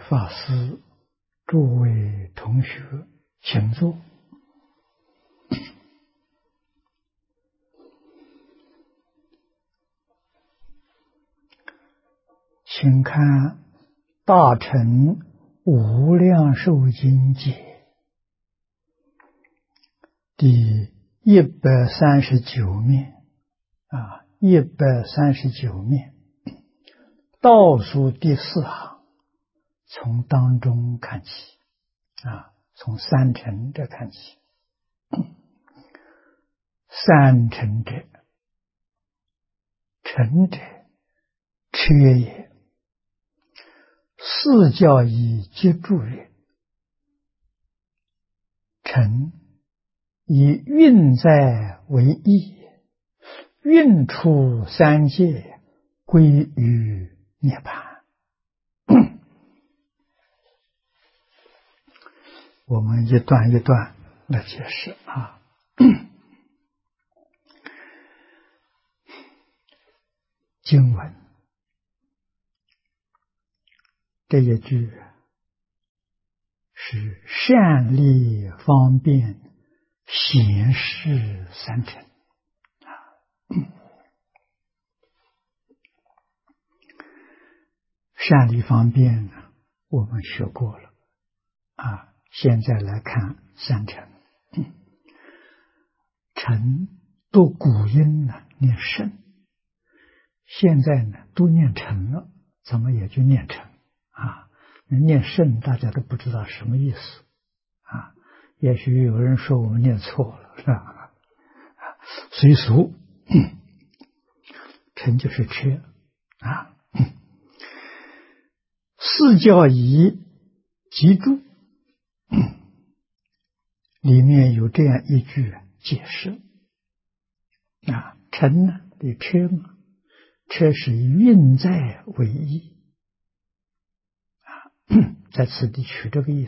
法师、诸位同学，请坐。请看《大乘无量寿经解》第139面139面，倒数第4行，从当中看起从三乘这看起。三乘者，乘者，缺也。四教以皆注曰：乘以运在为义，运出三界，归于涅槃。我们一段一段来解释经文这一句是善利方便显示三乘善利方便呢，我们学过了现在来看三乘。乘读古音呢念圣，现在呢都念乘了，怎么也就念乘念圣大家都不知道什么意思也许有人说我们念错了，是吧？随俗，乘就是缺四教以集注里面有这样一句解释乘呢对缺嘛，缺是运在为义在此地取这个意思，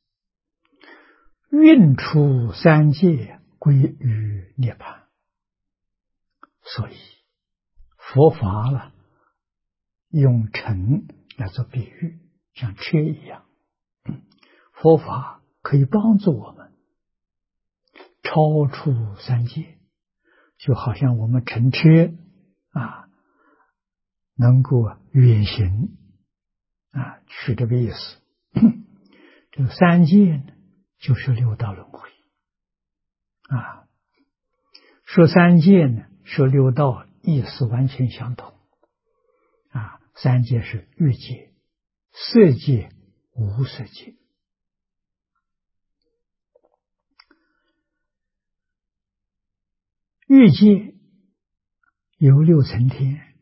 运出三界，归于涅槃。所以佛法了用乘来做比喻，像缺一样，佛法可以帮助我们超出三界，就好像我们乘缺能够远行取这个意思。这个三界呢就是六道轮回说三界呢说六道意思完全相同三界是欲界、色界、无色界。欲界有6层天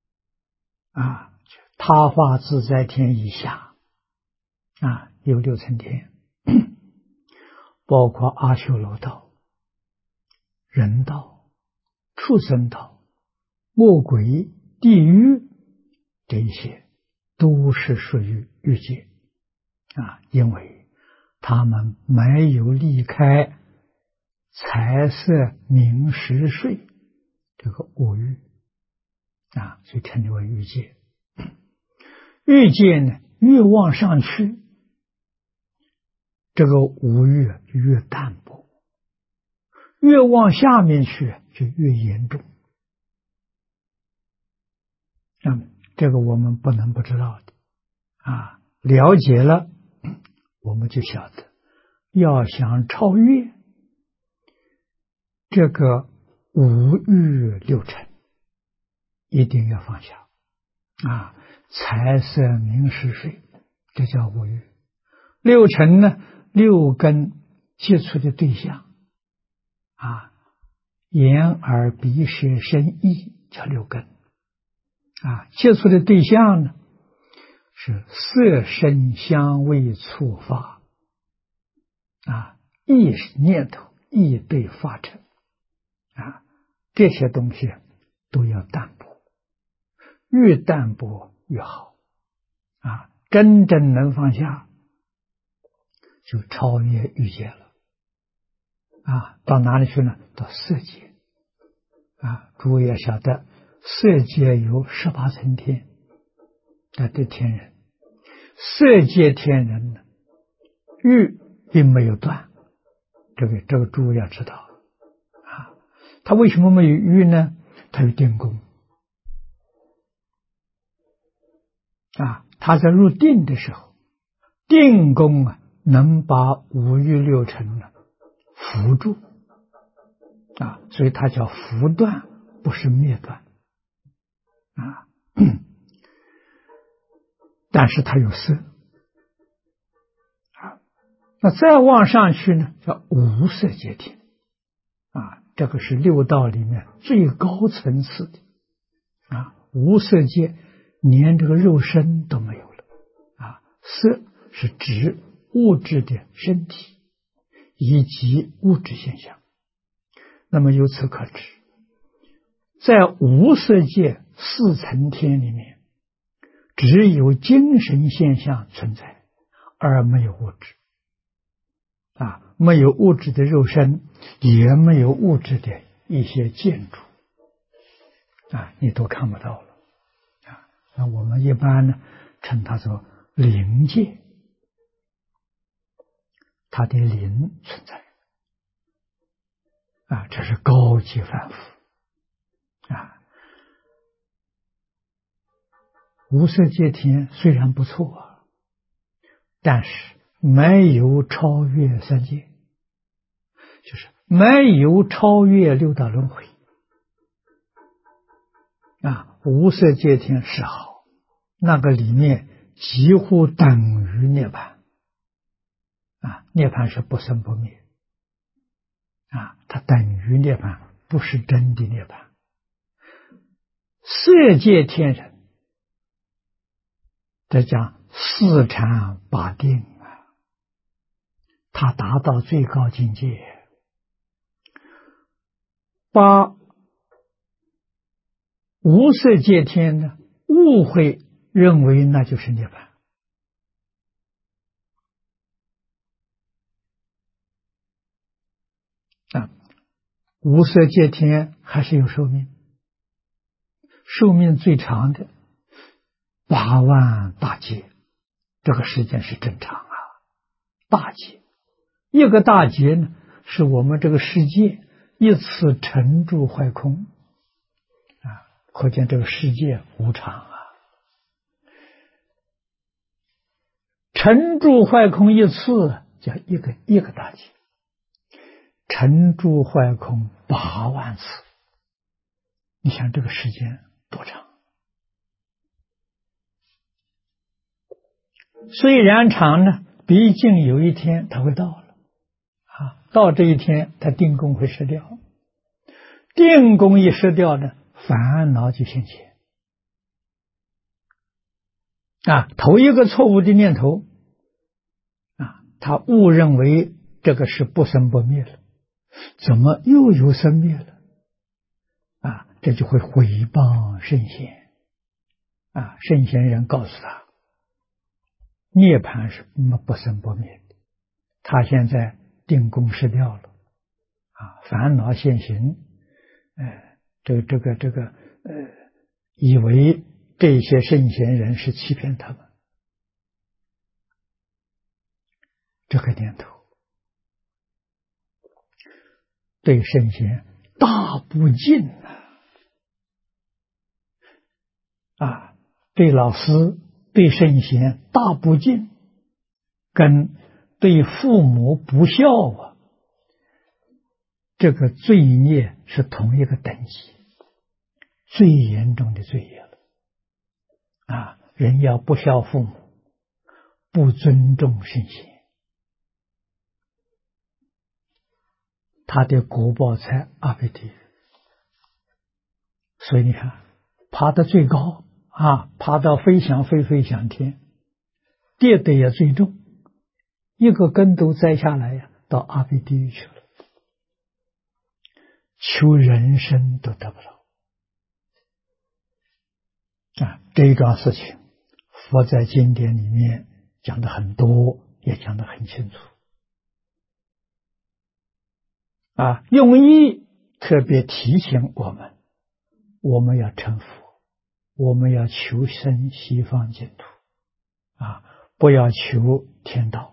他化自在天以下有6层天，包括阿修罗道、人道、畜生道、恶鬼、地狱，这一些都是属于欲界因为他们没有离开财色名食睡这个五欲所以称之为欲界。欲界呢越往上去，这个五欲越淡薄，越往下面去就越严重。那么这个我们不能不知道的了解了我们就晓得，要想超越这个五欲六尘，一定要放下财色名食睡，这叫五欲。六尘呢，6根接触的对象眼耳鼻舌身意叫6根接触的对象呢是色声香味触法意是念头，意对法尘这些东西都要淡薄，越淡薄越好真正能放下就超越欲界了到哪里去呢？到色界诸位要晓得，色界有18层天这天人， 色界天人呢，欲并没有断，这个诸位要知道啊。他为什么没有欲呢？他有定功啊。他在入定的时候，定功啊，能把五欲六尘呢伏住啊，所以它叫伏断，不是灭断啊。但是它有色啊。那再往上去呢，叫无色界天啊，这个是六道里面最高层次的啊。无色界连这个肉身都没有了啊。色是指物质的身体以及物质现象。那么由此可知，在无色界四层天里面，只有精神现象存在，而没有物质啊，没有物质的肉身，也没有物质的一些建筑啊，你都看不到了啊。那我们一般呢，称它做灵界，它的灵存在啊，这是高级凡夫啊。无色界天虽然不错啊，但是没有超越三界，就是没有超越六道轮回啊。无色界天是好，那个里面几乎等于涅槃啊，涅槃是不生不灭啊，它等于涅槃，不是真的涅槃。色界天人，这讲四禅八定啊，他达到最高境界，把无色界天呢误会认为那就是涅槃啊。无色界天还是有寿命，寿命最长的8万大劫，这个时间是正常啊。大劫，一个大劫呢，是我们这个世界一次沉住坏空啊，可见这个世界无常啊。沉住坏空一次叫一个大劫，沉住坏空8万次，你想这个时间多长？虽然长呢，毕竟有一天它会到了啊，到这一天它定功会失掉，定功一失掉呢，烦恼就现前啊。头一个错误的念头啊，他误认为这个是不生不灭了，怎么又有生灭了啊？这就会毁谤圣贤啊。圣贤人告诉他，涅槃是不生不灭的，他现在定功失掉了啊，烦恼现行，以为这些圣贤人是欺骗他们，这个念头对圣贤大不敬啊，对老师对圣贤大不敬，跟对父母不孝啊，这个罪孽是同一个等级，最严重的罪业了啊！人要不孝父母，不尊重圣贤，他的果报才阿鼻地狱。所以你看，爬得最高啊，爬到飞翔天，跌得也最重，一个跟头栽下来呀，到阿鼻地狱去了，求人生都得不到啊！这一桩事情，佛在经典里面讲的很多，也讲得很清楚啊，用意特别提醒我们，我们要成佛，我们要求生西方净土啊， 不要求天道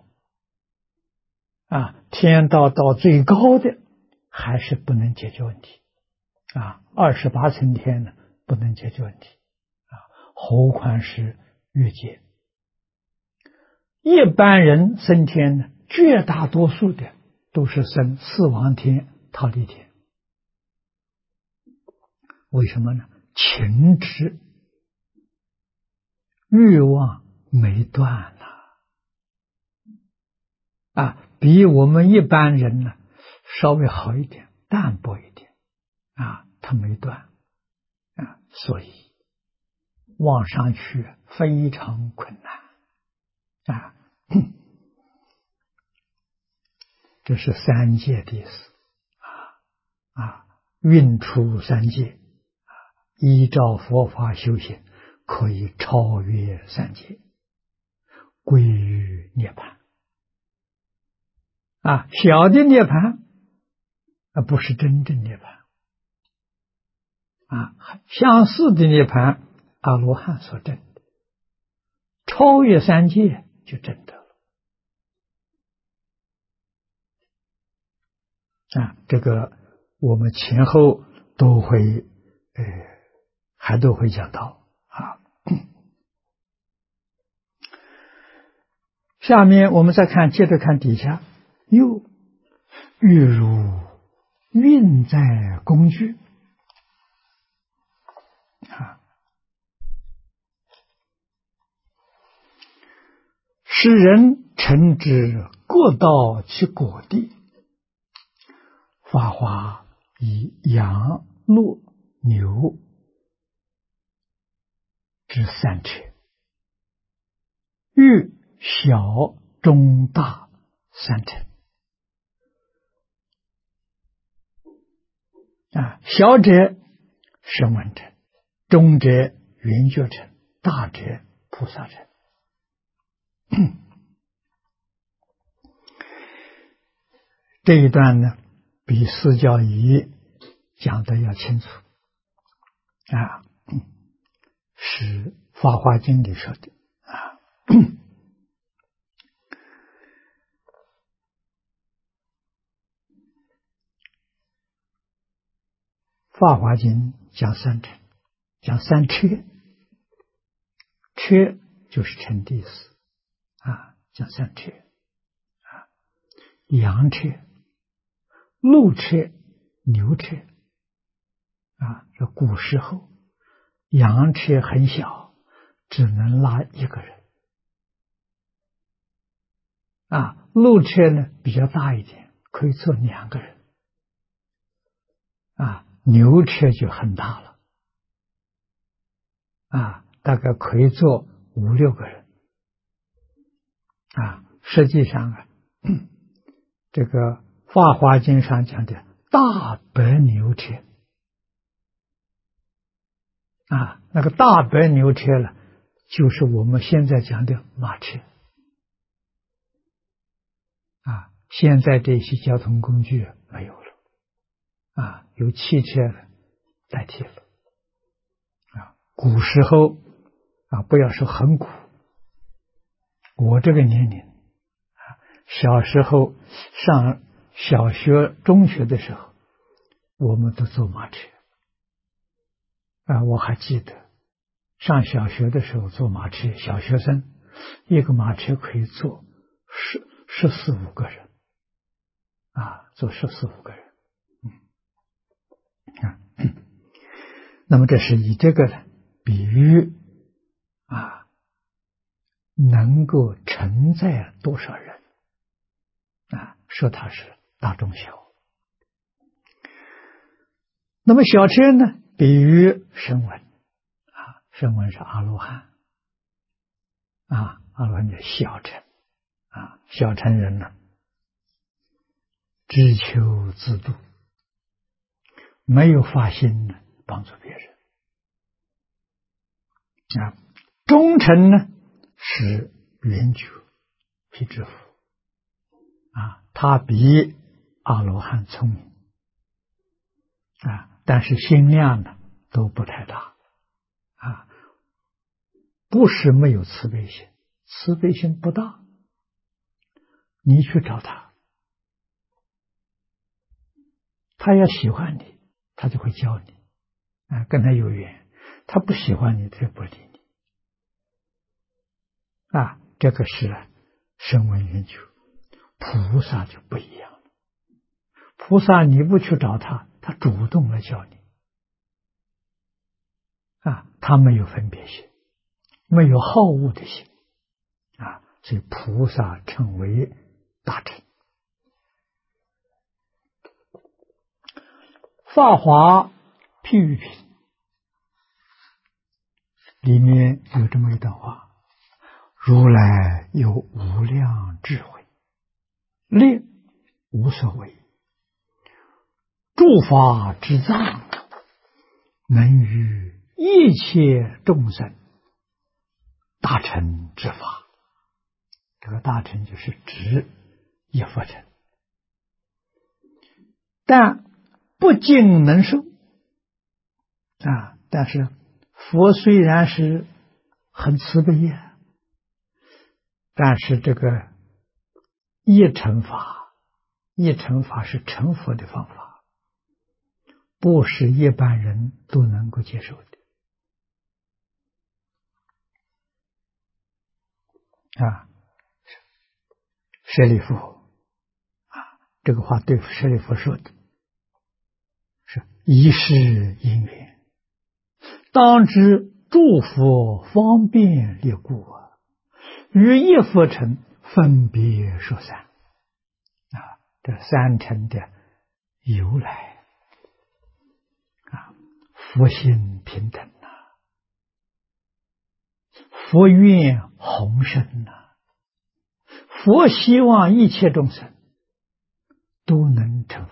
天道到最高的还是不能解决问题28层天呢不能解决问题何况是越界。一般人升天呢，绝大多数的都是升四王天、忉利天。为什么呢？情执欲望没断比我们一般人呢稍微好一点，淡薄一点他没断所以往上去非常困难这是三界的意思运出三界依照佛法修行，可以超越三界，归于涅槃小的涅槃不是真正涅槃相似的涅槃阿罗汉所证的，超越三界就证得了这个我们前后都会还都会讲到下面我们再看，接着看底下，又欲如运载工具使人乘之各到其果地，法华以羊、鹿、牛之三车，欲小、中、大三乘小者声闻乘，中者圆觉乘，大者菩萨乘这一段呢比四教仪讲的要清楚是法华经里说的法华经讲三乘，讲三车，车就是乘的意思讲三车羊车、鹿车、牛车这古时候羊车很小，只能拉一个人鹿车呢比较大一点，可以坐2个人牛车就很大了大概可以坐5、6个人实际上这个法华经上讲的大白牛车那个大白牛车呢，就是我们现在讲的马车现在这些交通工具没有了由汽车代替了古时候不要说很古，我这个年龄小时候上小学、中学的时候，我们都坐马车我还记得上小学的时候坐马车，小学生一个马车可以坐14、15个人坐14、15个人那么这是以这个比喻能够承载多少人说它是大中小。那么小车呢，比喻声闻声闻是阿罗汉阿罗汉叫小乘小乘人呢只求自度，没有发心呢帮助别人中乘呢是圆觉辟支佛他比阿罗汉聪明但是心量呢都不太大不是没有慈悲心， 慈悲心不大，你去找他，他要喜欢你，他就会教你，跟他有缘；他不喜欢你，他就不理你。这个是声闻缘觉。菩萨就不一样了，菩萨你不去找他，他主动来教你。他没有分别心，没有好恶的心，所以菩萨称为大乘。法华譬喻品里面有这么一段话：如来有无量智慧，令无所谓，诸法之藏，能于一切众生大乘之法。这个大乘就是指一佛乘，但不尽能受。但是佛虽然是很慈悲呀，但是这个一乘法是成佛的方法，不是一般人都能够接受的。舍利弗这个话对舍利弗说的是：一世因缘，当知诸佛方便力故，于一佛乘分别说三。这三乘的由来佛心平等佛愿宏深佛希望一切众生都能成佛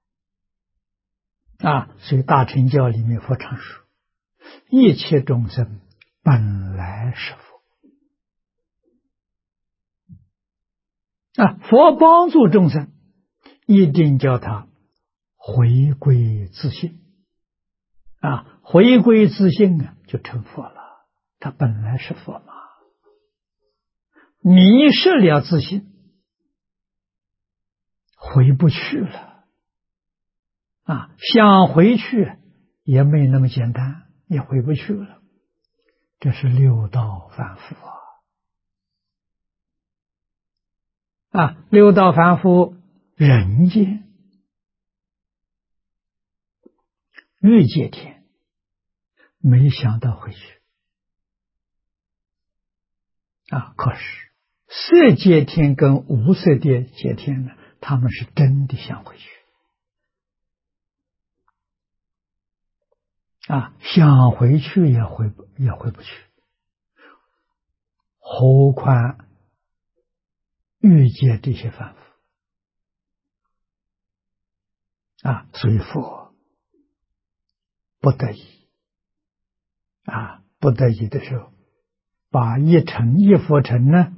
所以大乘教里面佛常说，一切众生本来是佛佛帮助众生，一定叫他回归自信回归自信就成佛了。他本来是佛嘛，迷失了自信，回不去了想回去也没那么简单，也回不去了。这是六道凡夫六道凡夫，人间、欲界天，没想到回去可是色界天跟无色界天呢，他们是真的想回去想回去也回不去，何况欲界这些凡夫所以佛不得已不得已的时候，把一佛乘呢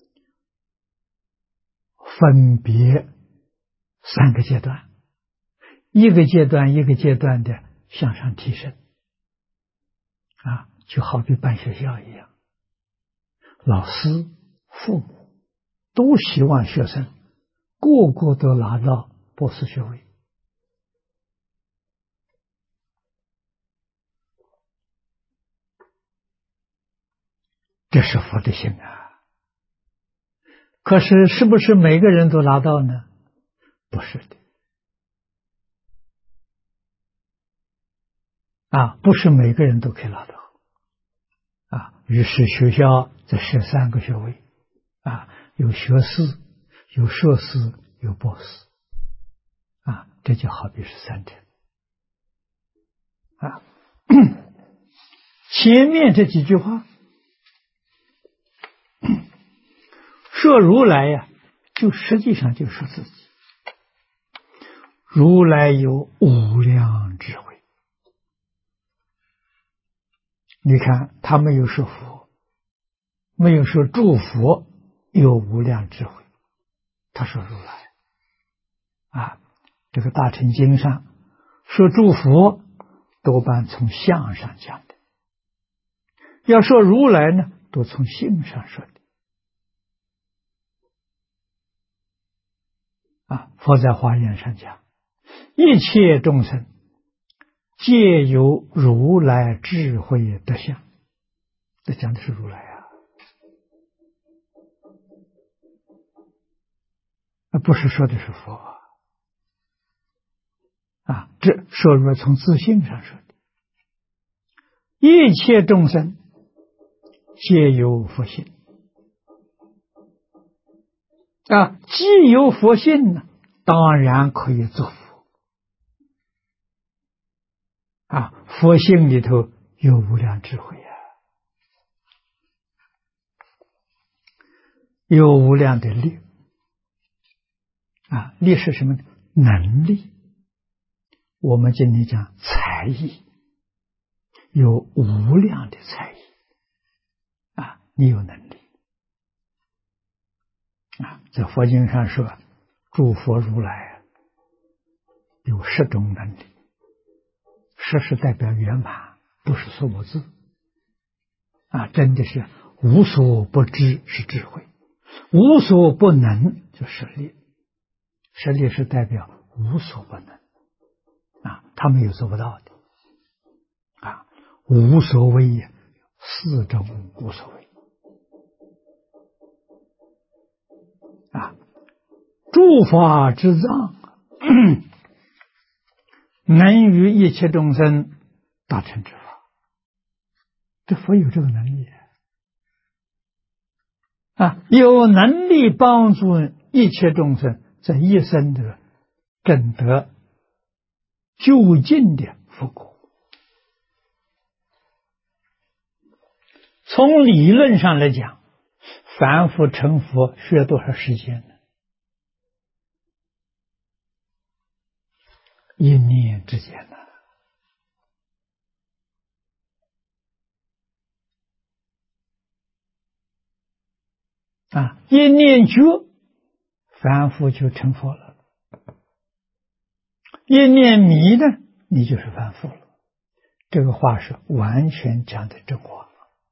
分别三个阶段，一个阶段一个阶段的向上提升就好比办学校一样，老师父母都希望学生个个都拿到博士学位这是佛的心可是是不是每个人都拿到呢？不是的不是每个人都可以拿到于是学校再设3个学位有学士，有硕士，有博士这就好比是三乘前面这几句话说如来就实际上就说自己，如来有无量智慧。你看他没有说佛，没有说诸佛有无量智慧，他说如来这个大乘经上说诸佛多半从相上讲的，要说如来呢，都从性上说的佛在华严上讲，一切众生皆有如来智慧德相。这讲的是如来不是说的是佛这说如从自性上说的，一切众生皆有佛性既有佛性呢，当然可以做佛佛性里头有无量智慧有无量的力力是什么呢？能力。我们今天讲才艺，有无量的才艺你有能力在佛经上说，诸佛如来有10种能力，10是代表圆满，不是所我字真的是无所不知是智慧，无所不能就实力，实力是代表无所不能他们有做不到的无所谓4种无所谓诸法之藏能于一切众生大乘之法，这佛有这个能力有能力帮助一切众生在一生的证得究竟的佛果。从理论上来讲，凡夫成佛需要多少时间呢？1念之间1念觉，凡夫就成佛了；1念迷呢，你就是凡夫了。这个话是完全讲的真话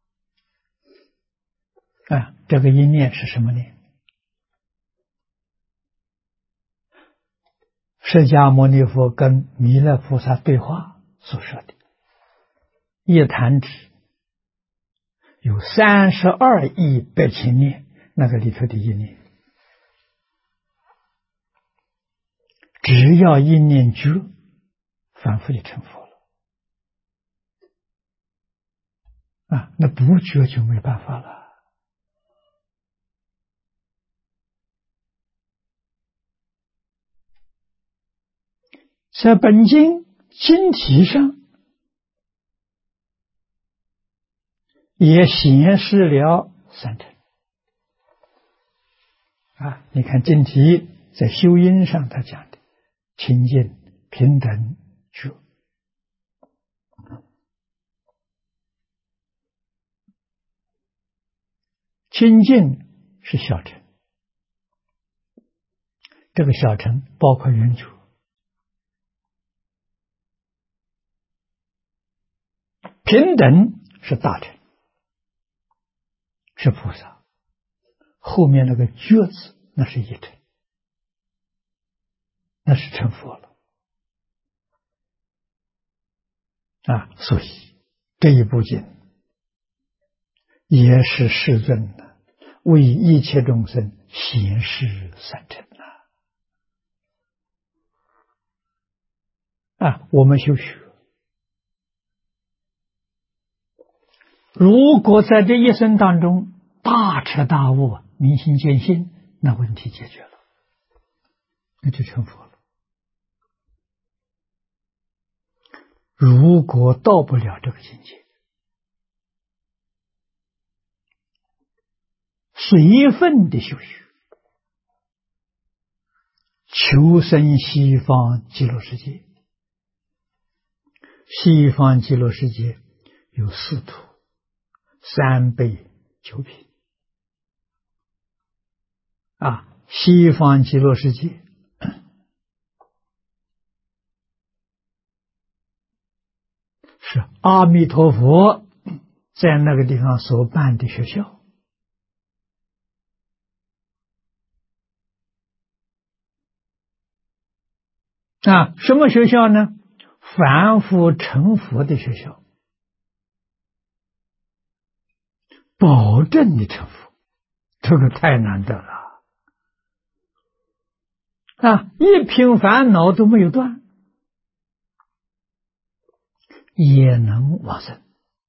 这个1念是什么念？释迦牟尼佛跟弥勒菩萨对话所说的一弹指有32亿8千念，那个里头的1念，只要1念觉，凡夫就成佛了那不觉就没办法了。在本经经题上也显示了3乘你看经题在修因上他讲的清净平等觉，清净是小乘，这个小乘包括圆觉，平等是大乘，是菩萨，后面那个觉字那是一乘，那是成佛了所以这一部经也是世尊为一切众生显示3乘我们修学如果在这一生当中大彻大悟明心见性，那问题解决了，那就成佛了。如果到不了这个境界，随分的修学，求生西方极乐世界。西方极乐世界有4土，3辈9品西方极乐世界是阿弥陀佛在那个地方所办的学校， 什么学校呢？凡夫成佛的学校，保证你成佛，这个太难得了一品烦恼都没有断，也能往生。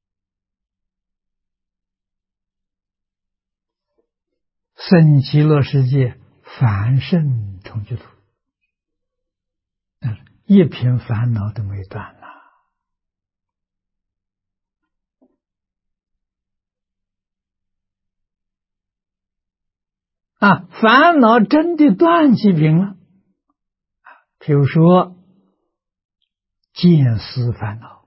生极乐世界凡圣同居土，一品烦恼都没断烦恼真的断几品了。比如说见思烦恼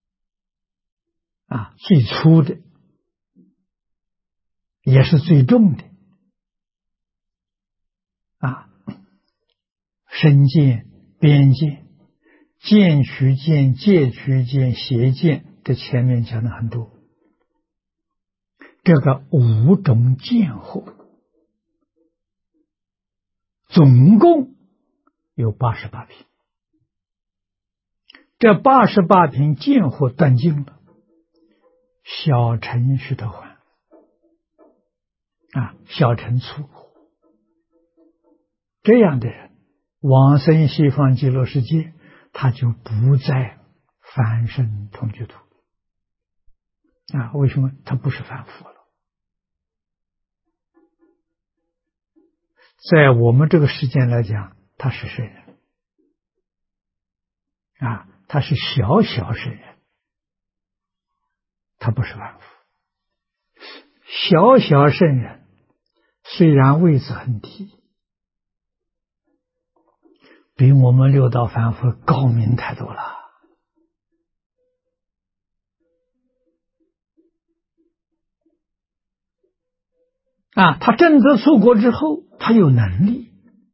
最粗的，也是最重的身见、边见、见取见、戒取见、邪见，这前面讲的很多。这个5种见惑总共有88品，这88品见惑断尽了，小乘须得还小乘粗惑，这样的人往生西方极乐世界，他就不在凡圣同居土为什么？他不是凡夫了。在我们这个世间来讲，他是圣人他是小圣人，他不是凡夫。小圣人虽然位置很低，比我们六道凡夫高明太多了他证得出国之后，他有能力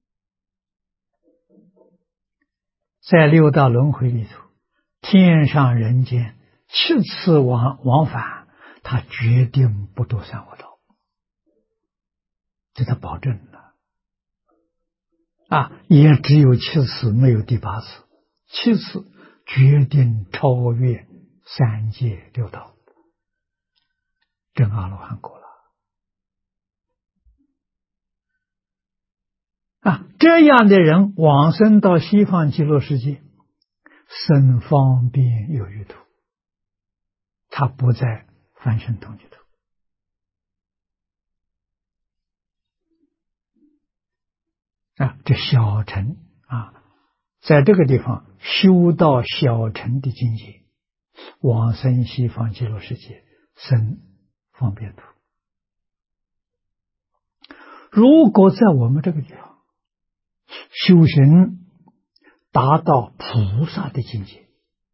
在六道轮回里头，天上人间7次往返，他决定不堕三恶道，这他保证了也只有7次，没有第8次，7次决定超越3界六道，证阿罗汉果了这样的人往生到西方极乐世界，生方便有余土，他不在凡圣同居土这小乘在这个地方修到小乘的境界，往生西方极乐世界，生方便土。如果在我们这个地方修行达到菩萨的境界，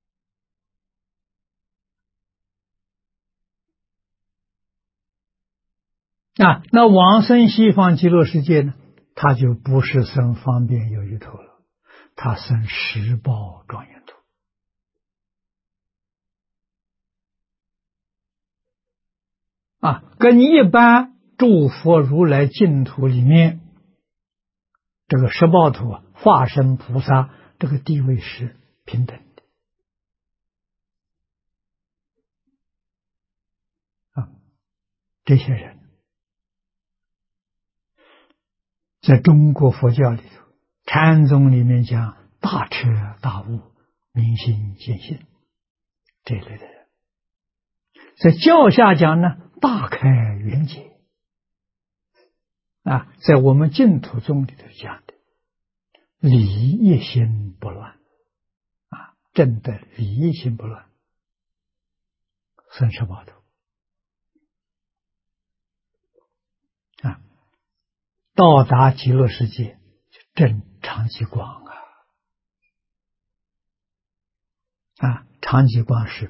那往生西方极乐世界呢，他就不是生方便有余土了，他生十报庄严土跟一般诸佛如来净土里面这个十报土化身菩萨这个地位是平等的这些人在中国佛教里头，禅宗里面讲大彻大悟、明心见性这一类的人，在教下讲呢，大开圆解在我们净土宗里头讲的理业心不乱真的理业心不乱，生十报土到达极乐世界证常寂光常寂光是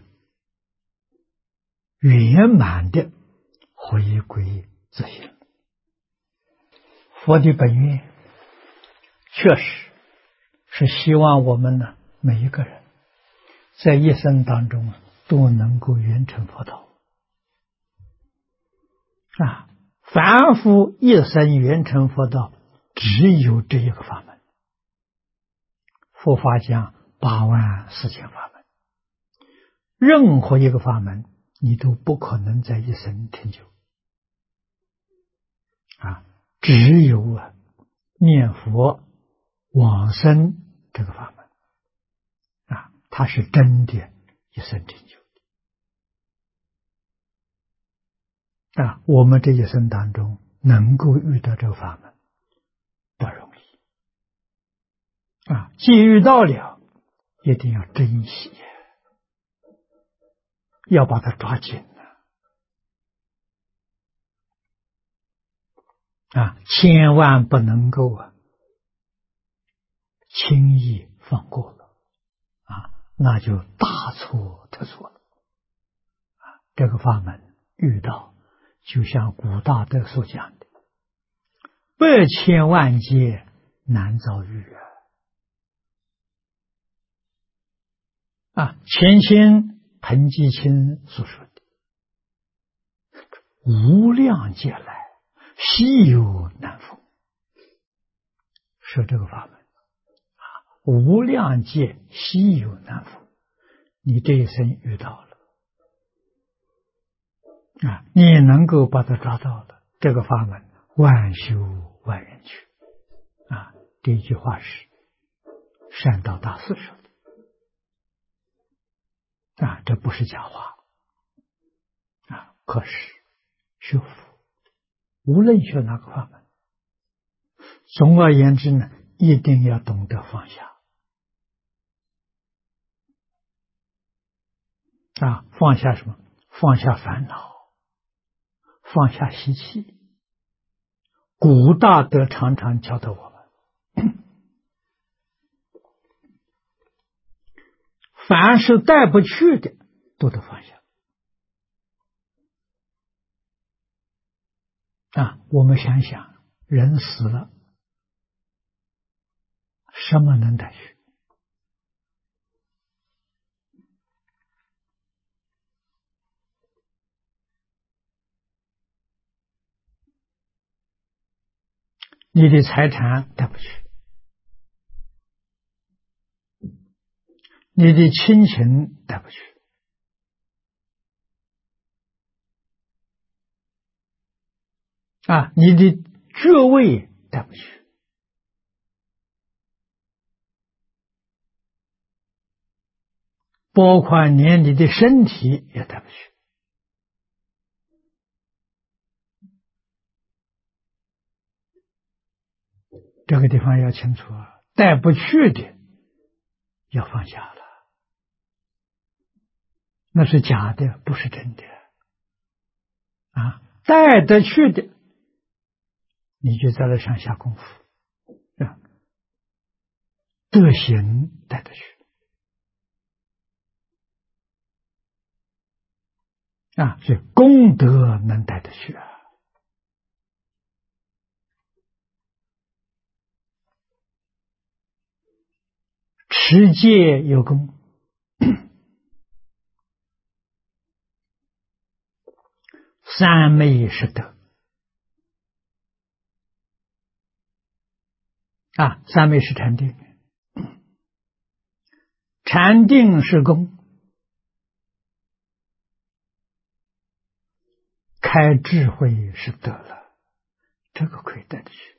圆满的回归自性。佛的本愿确实是希望我们呢每一个人在一生当中都能够圆成佛道凡夫一生圆成佛道，只有这一个法门， 佛法讲84000法门，任何一个法门你都不可能在一生成就只有念佛往生这个法门它是真的一生成就我们这一生当中能够遇到这个法门不容易既遇到了，一定要珍惜，要把它抓紧千万不能够轻易放过了那就大错特错了这个法门遇到，就像古大德所讲的，100千万劫难遭遇前清彭基清所说的无量劫来稀有难逢，说这个法门无量劫稀有难逢，你这一生遇到了你能够把它抓到了，这个法门万修万人去这一句话是善导大师说的这不是假话可是学佛无论学哪个法门，总而言之呢，一定要懂得放下放下什么？放下烦恼，放下习气。古大德常常教导我们凡是带不去的都得放下我们想想，人死了什么能带去？你的财产带不去，你的亲情带不去你的爵位带不去，包括连你的身体也带不去这个地方要清楚带不去的要放下了，那是假的，不是真的带得去的你就在那上下功夫德行带得去所以功德能带得去持戒有功三昧是德三昧是禅定，禅定是功，开智慧是德了，这个可以带得去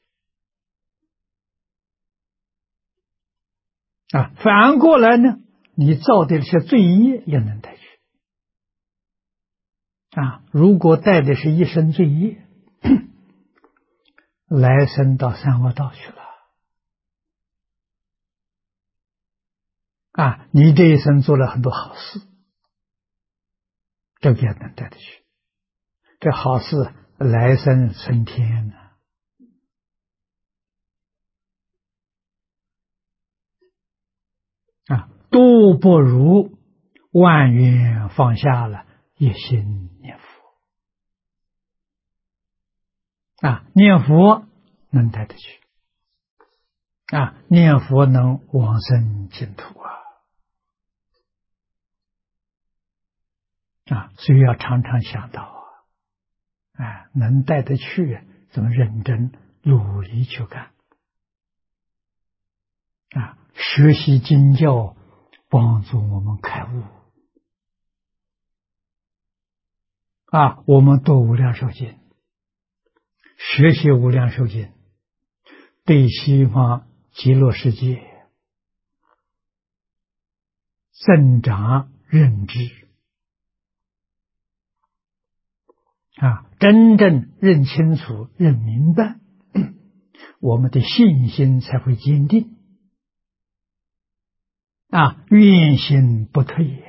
反过来呢，你造的这些罪业也能带去如果带的是一身罪业来生到三恶道去了你这一生做了很多好事，这个也能带得去，这好事来生升天都不如万缘放下了，一心念佛念佛能带得去念佛能往生净土所以要常常想到能带得去怎么认真努力去干学习经教，帮助我们开悟。我们读无量寿经，学习无量寿经，对西方极乐世界增长认知，真正认清楚、认明白，我们的信心才会坚定，愿心不退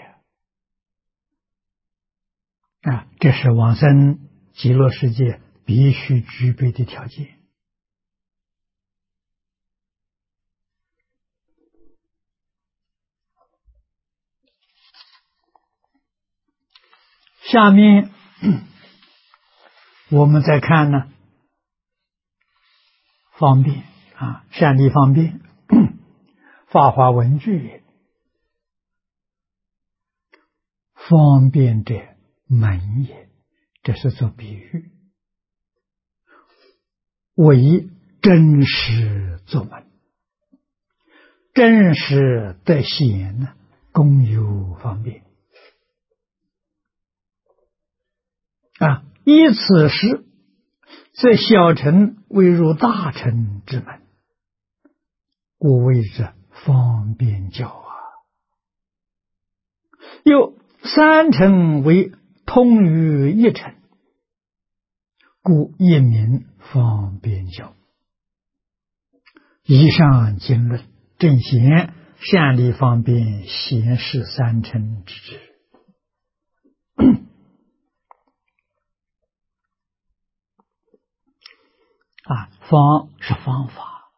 这是往生极乐世界必须具备的条件。下面我们再看呢，方便善利方便，法华文句方便者门也，这是做比喻，为真实作门，真实得显呢，共有方便依此事，则小乘未入大乘之门，故谓之方便教又三乘为通于一乘，故一名方便教。以上经论正显善利方便显示三乘之智。方是方法，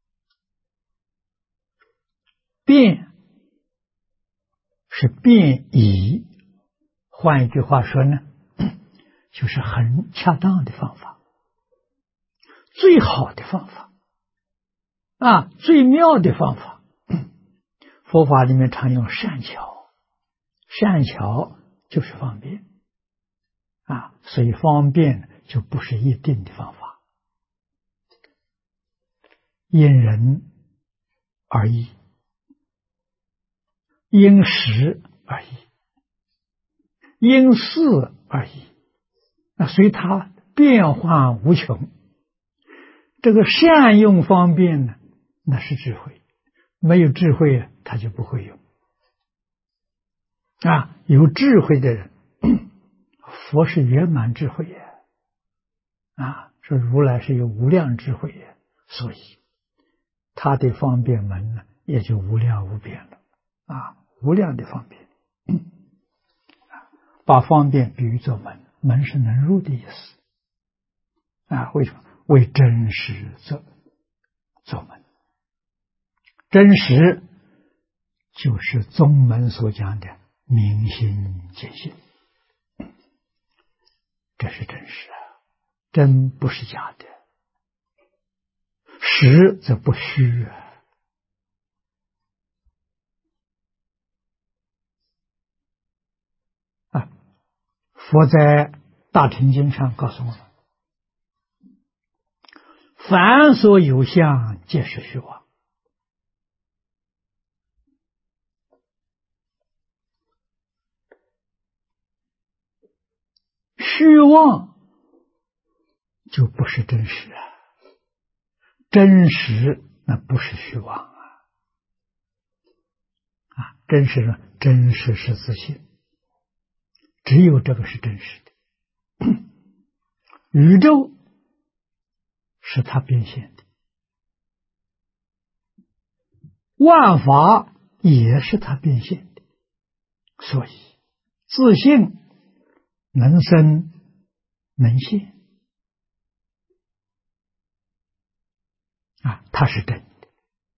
便是便宜，换一句话说呢，就是很恰当的方法，最好的方法最妙的方法。佛法里面常用善巧，善巧就是方便所以方便就不是一定的方法，因人而异，因时而异，因事而异，所以它变化无穷。这个善用方便呢，那是智慧，没有智慧他就不会用有智慧的人，佛是圆满智慧说如来是有无量智慧所以他的方便门呢也就无量无边了无量的方便。把方便比喻作门，门是能入的意思为什么？为真实作门，真实就是宗门所讲的明心见性，这是真实真不是假的，实则不虚佛在大乘经上告诉我们，凡所有相，皆是虚妄。虚妄就不是真实真实那不是虚妄真实是自性，只有这个是真实的。宇宙是它变现的，万法也是它变现的，所以自性能生能现它是真的，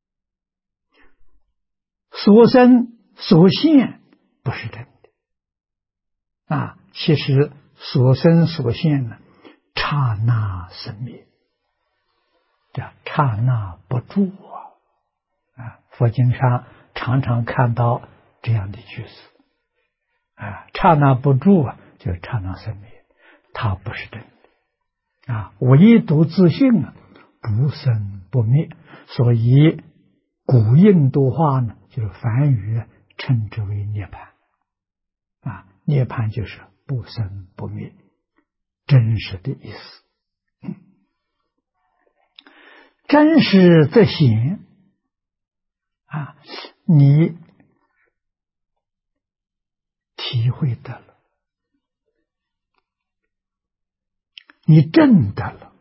所生所现不是真的其实所生所现呢，刹那生灭，叫刹那不住佛经上常常看到这样的句子刹那不住就刹那生灭，它不是真的唯独自性不生不灭，所以古印度话呢，就是梵语称之为涅槃。涅槃就是不生不灭，真实的意思。真实则显你体会得了，你证得了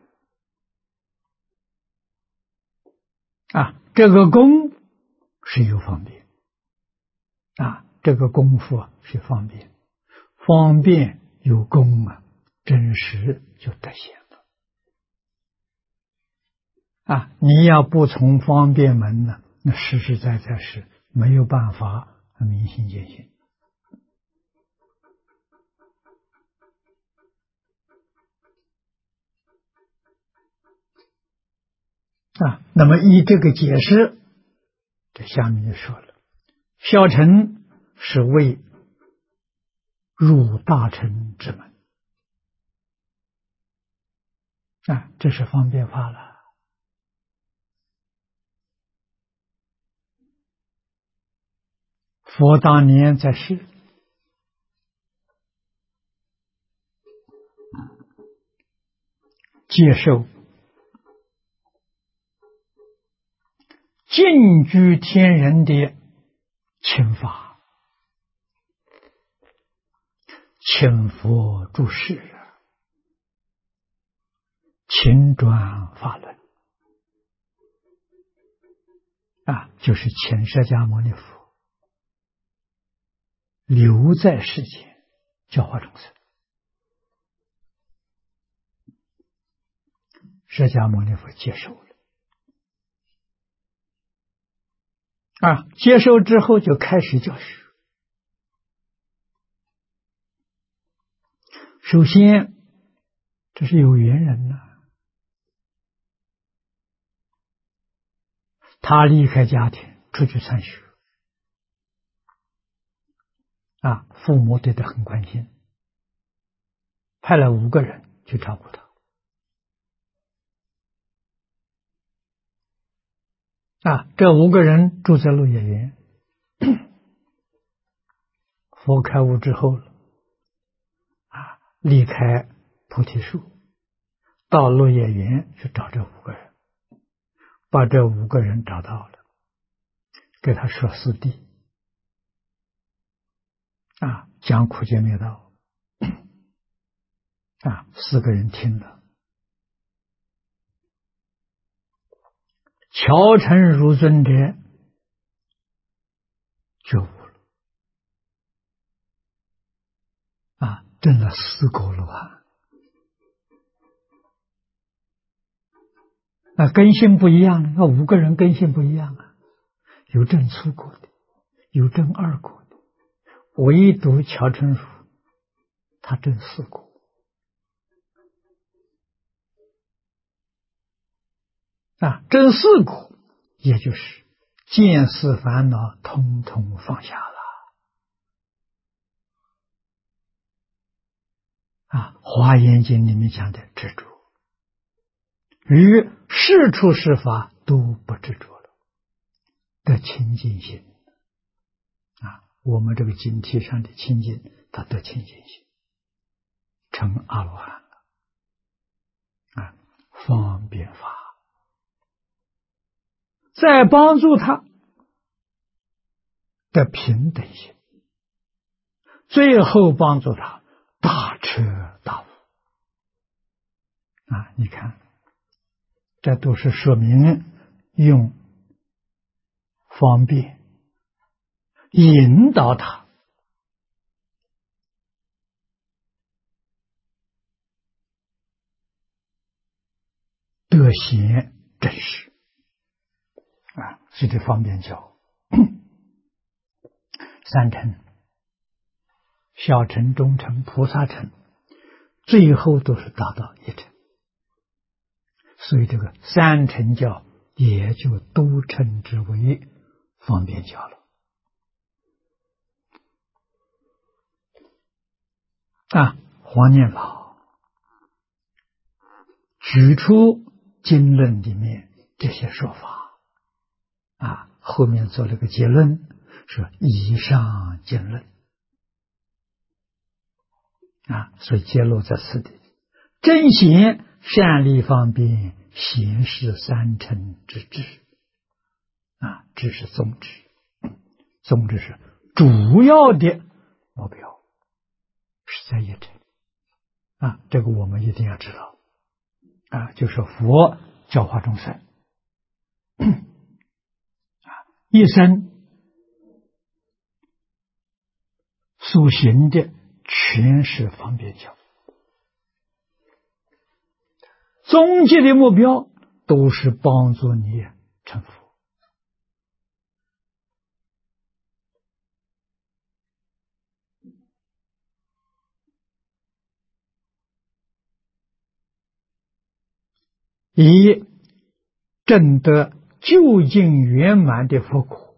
这个功是有方便这个功夫是方便，方便有功真实就得显了你要不从方便门呢，那实实在在是没有办法明心见性那么依这个解释，这下面就说了，小乘是为入大乘之门这是方便法了。佛当年在世，接受近居天人的请法，请佛住世，请转法轮就是请释迦牟尼佛留在世间教化众生。释迦牟尼佛接受了接受之后就开始教学。首先这是有缘人他离开家庭出去参学父母对他很关心，派了5个人去照顾他这5个人住在鹿野园，佛开悟之后了离开菩提树，到鹿野园去找这5个人，把这5个人找到了，给他说四谛讲苦集灭道4个人听了，乔成如尊者觉悟了证了4果罗汉根性不一样，那5个人根性不一样有证初果的，有证2果的，唯独乔成儒他证4果证4果，也就是见思烦恼通通放下了华严经里面讲的执着，于世出世法都不执着了，得清净心我们这个经题上的清净，他得清净心，成阿罗汉了方便法，再帮助他的平等心，最后帮助他大彻大悟你看这都是说明用方便引导他得显真实所以这方便教3乘，小乘、中乘、菩萨乘，最后都是达到1乘，所以这个3乘教也就都称之为方便教了黄念老举出经论里面这些说法后面做了个结论，说以上经论啊，所以揭露在此地。正贤善利方便，贤是三乘之智啊，智是宗旨，宗旨是主要的目标是在业者啊，这个我们一定要知道啊，就是佛教化众生啊，一生所行的全是方便教，终极的目标都是帮助你成佛。以证得究竟圆满的佛果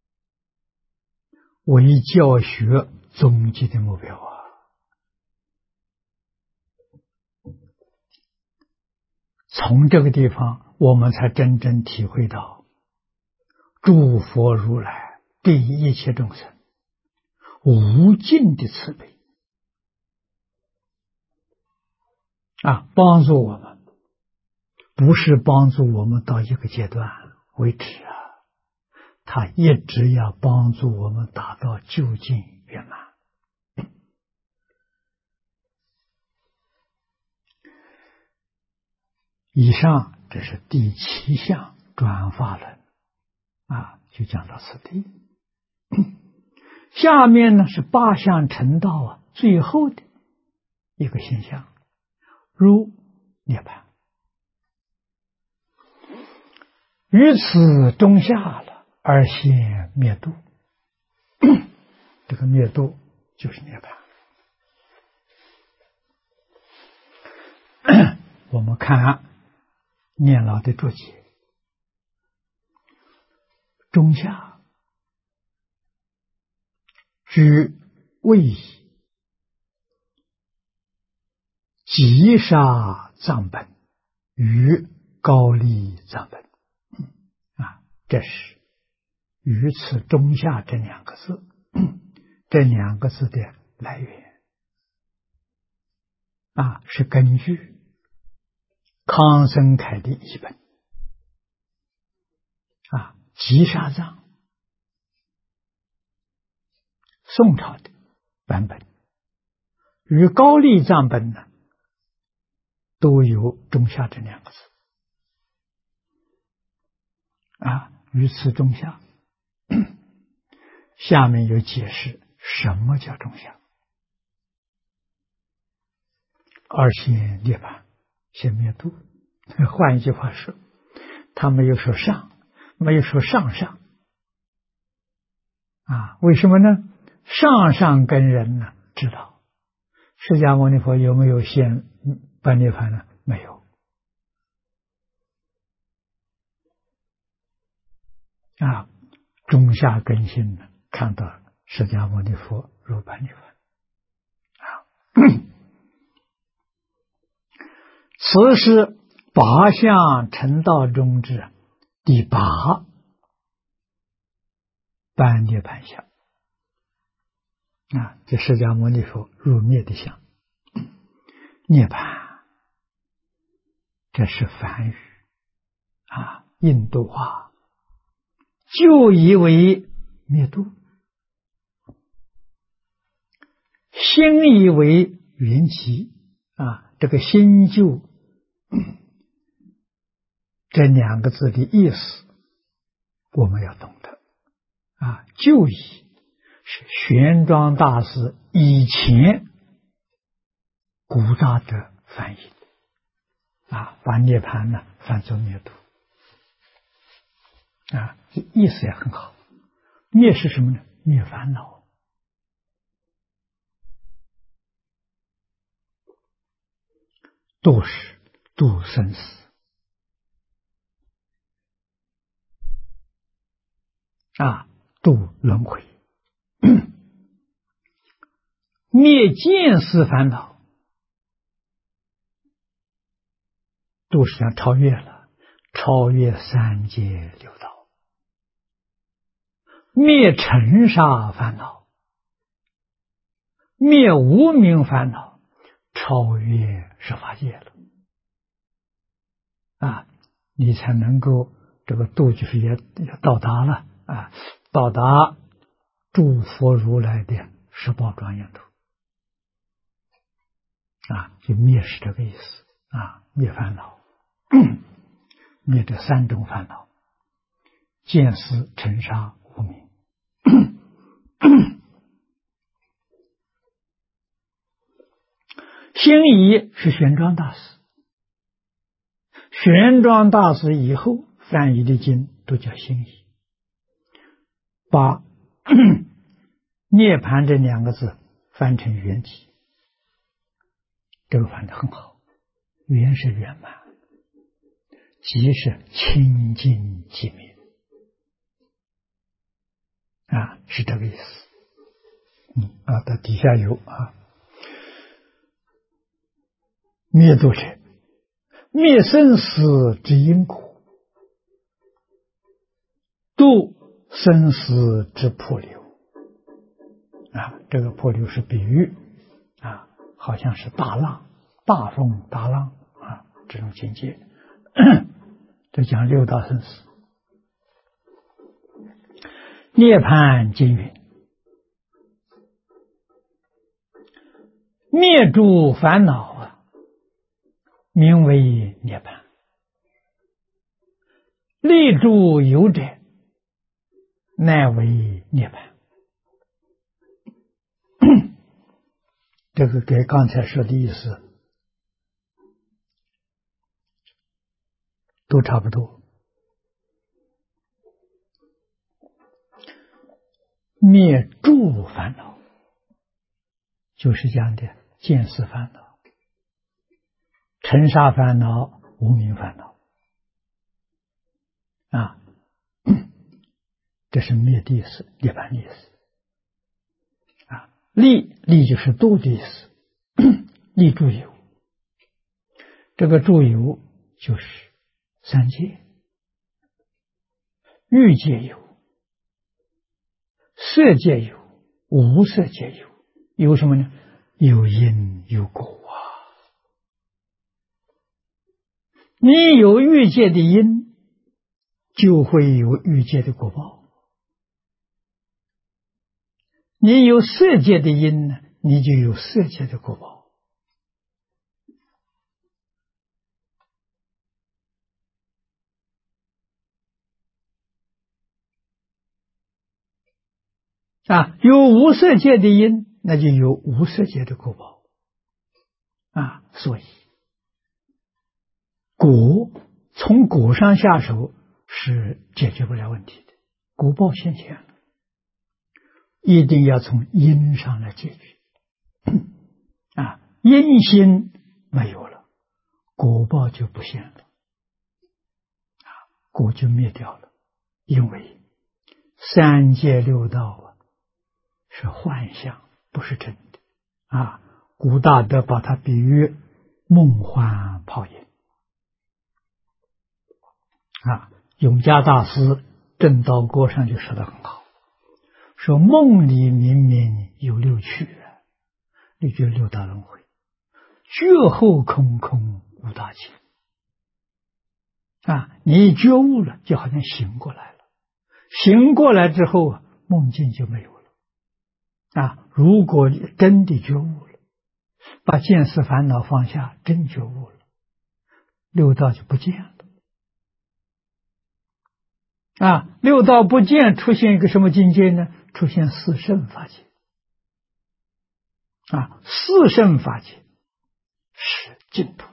为教学终极的目标啊！从这个地方，我们才真正体会到诸佛如来对一切众生无尽的慈悲啊，帮助我们，不是帮助我们到一个阶段为止啊，他一直要帮助我们达到究竟圆满。以上这是第七项转法轮啊，就讲到此地。下面呢是八项成道啊，最后的一个现象，如涅槃。于此中下了，而现灭度。这个灭度就是涅槃。我们看念老的注解，中下之谓急杀藏本与高丽藏本啊，这是于此中下这两个字，这两个字的来源啊，是根据康生凯的译本啊，急杀藏宋朝的版本与高丽藏本呢，都有中下这两个字啊，于此中下。下面有解释什么叫中下。二现涅槃，现灭度。换一句话说，他没有说上，没有说上上啊，为什么呢？上上根人呢知道释迦牟尼佛有没有现般涅槃呢？没有啊，中下根性呢看到释迦牟尼佛入般涅槃啊。此是八相成道中之第八般涅槃相啊，这释迦牟尼佛入灭的相。涅槃这是梵语啊，印度话就以为灭度，心以为缘起啊，这个心就这两个字的意思我们要懂得啊，就以是玄奘大师以前古扎的翻译啊，把涅槃呢翻作灭度啊，意思也很好。灭是什么呢？灭烦恼。度是度生死啊，度轮回。灭见思烦恼，度是想超越了，超越三界六道灭尘沙烦恼，灭无明烦恼，超越十法界了啊！你才能够这个度，就是也到达了啊，到达诸佛如来的十宝庄严土啊，就灭是这个意思啊，灭烦恼，灭这三种烦恼：见思、尘沙、无明。心仪是玄奘大师，玄奘大师以后翻译的经都叫心仪，把涅槃这两个字翻成圆寂，这个翻得很好。圆是圆满，寂是清净寂灭啊，是这个意思。它底下有啊，灭度者，灭生死之因果，度生死之瀑流啊，这个瀑流是比喻啊，好像是大浪、大风、大浪啊，这种境界。这讲六道生死。涅槃经云：灭诸烦恼啊，名为涅槃；立诸有者，乃为涅槃。这个跟刚才说的意思都差不多。灭诸烦恼，就是讲的见思烦恼、尘沙烦恼、无明烦恼啊，这是灭的意思，涅槃的意思啊。立就是度的意思，立诸有，这个诸有就是三界、欲界有、色界有、无色界有。有什么呢？有因有果啊！你有欲界的因，就会有欲界的果报；你有色界的因呢，你就有色界的果报。有无色界的因，那就有无色界的果报所以果从果上下手是解决不了问题的，果报现前了，一定要从因上来解决因心没有了，果报就不现了果就灭掉了。因为三界六道是幻象，不是真的古大德把它比喻梦幻泡影永嘉大师正道歌上就说得很好，说梦里明明有六趣，你觉六道轮回，觉后空空无大情你觉悟了，就好像醒过来了，醒过来之后梦境就没有了如果你真的觉悟了，把见思烦恼放下，真觉悟了，六道就不见了六道不见，出现一个什么境界呢？出现四圣法界四圣法界是净土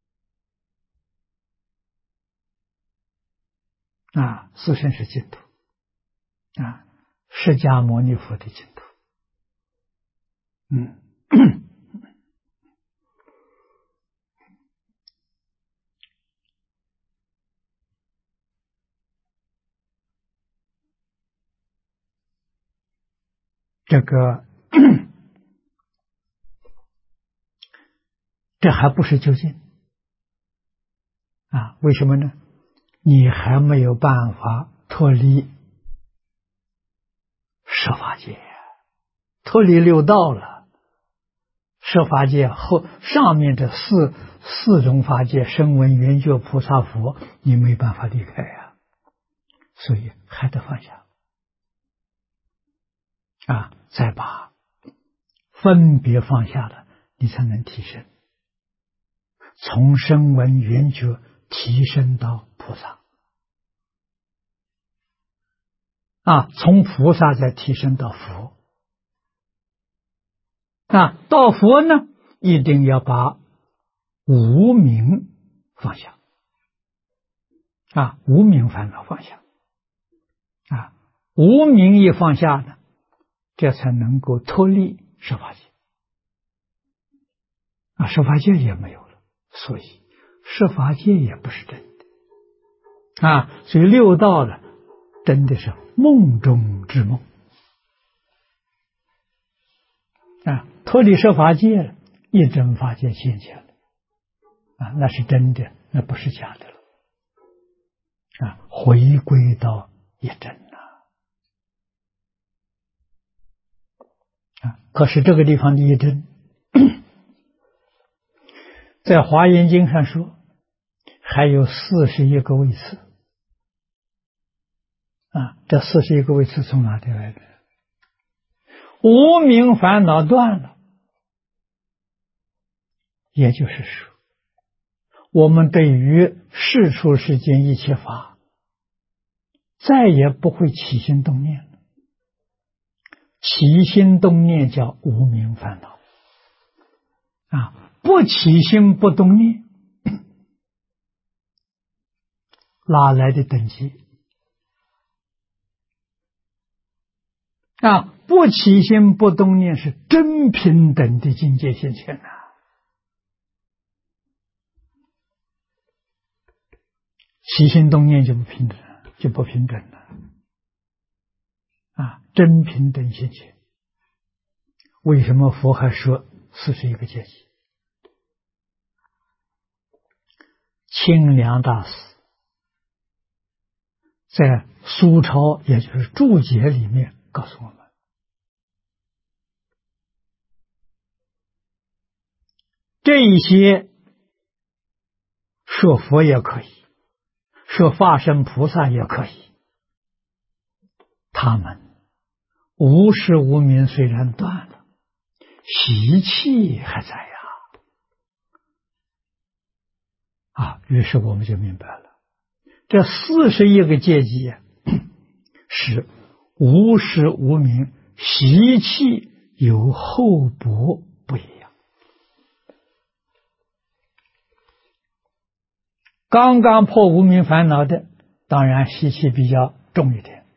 四圣是净土释迦牟尼佛的净土这个这还不是究竟为什么呢？你还没有办法脱离设法界，脱离六道了。设法界后上面的四种法界，声闻缘觉菩萨佛，你没办法离开呀，所以还得放下啊，再把分别放下了，你才能提升，从声闻缘觉提升到菩萨啊，从菩萨再提升到佛啊，到佛呢，一定要把无明放下啊，无明烦恼放下啊，无明一放下呢，这才能够脱离设法界啊，设法界也没有了，所以设法界也不是真的啊，所以六道呢，真的是梦中之梦啊，脱离设法界了，一真法界现前了啊，那是真的，那不是假的了啊，回归到一真了啊。可是这个地方的一真，在华严经上说，还有41个位次啊，这41个位次从哪里来的？无明烦恼断了，也就是说，我们对于世出世间一切法，再也不会起心动念了。起心动念叫无明烦恼啊，不起心不动念，哪来的等级啊？不起心不动念是真平等的境界现前啊！起心动念就不平等，就不平等了啊！真平等现前，为什么佛还说41个阶级？清凉大师在苏超，也就是注解里面告诉我们，这一些说佛也可以，说化身菩萨也可以，他们无始无明虽然断了，习气还在呀啊！于是我们就明白了，这41个阶级是无始无明，习气有厚薄不一样。刚刚破无明烦恼的，当然习气比较重一点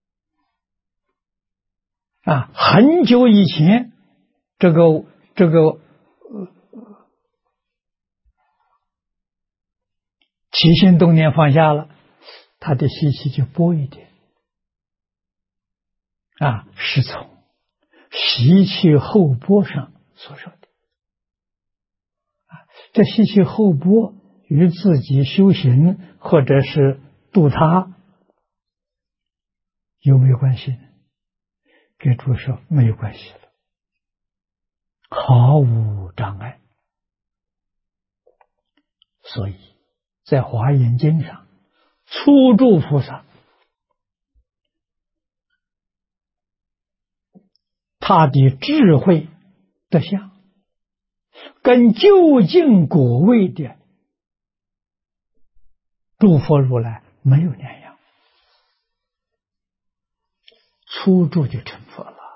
啊。很久以前，这个起心动念放下了，他的习气就薄一点啊，是从习气厚薄上所说的啊。这习气厚薄与自己修行或者是度他有没有关系呢？给诸位说没有关系了，毫无障碍。所以在华严经上，初住菩萨他的智慧德相跟究竟果位的诸佛如来没有两样，初住就成佛了。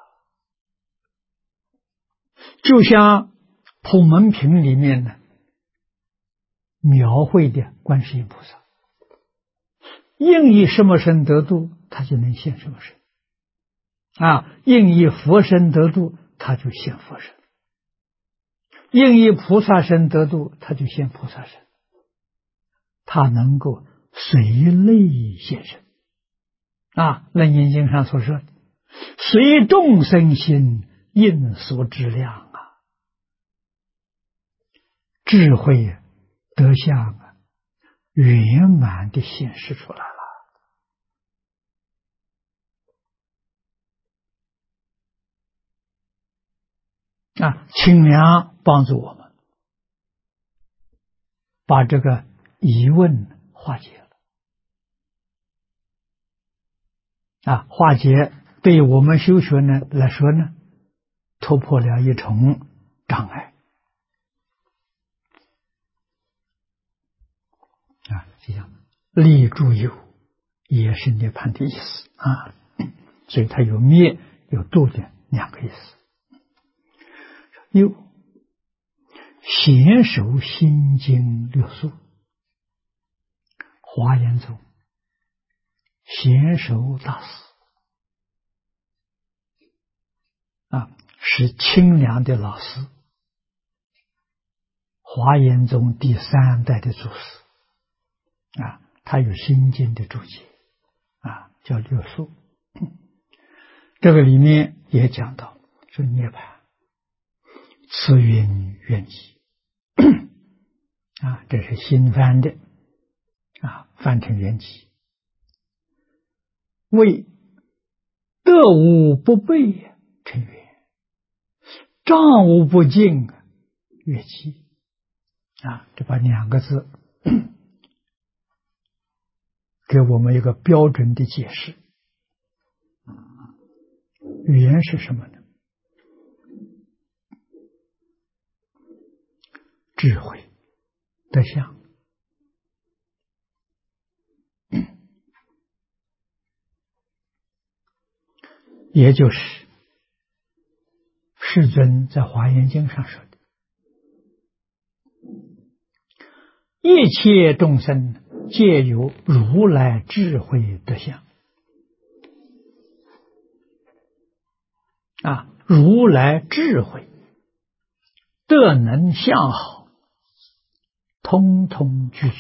就像普门品里面呢描绘的观世音菩萨，应以什么身得度，他就能现什么身啊；应以佛身得度，他就现佛身；应以菩萨身得度，他就现菩萨身。他能够随类现身啊，《楞严经》上所说的随众生心，应所知量啊，智慧德相啊，圆满的显示出来了清凉帮助我们把这个疑问化解了。化解对我们修学呢来说呢，突破了一重障碍。就像立住有也是涅槃的意思所以它有灭有度的两个意思。有贤守心经六宿，华严宗贤守大师是清凉的老师，华严宗第3代的祖师他有心经的注解叫六宿。这个里面也讲到说涅槃慈云圆寂这是新翻的翻成圆寂，为得无不备成圆，障无不尽圆寂这把2个字给我们一个标准的解释。圆是什么呢？智慧德相。也就是世尊在华严经上说的，一切众生皆有如来智慧德相如来智慧德能相好，通通具足，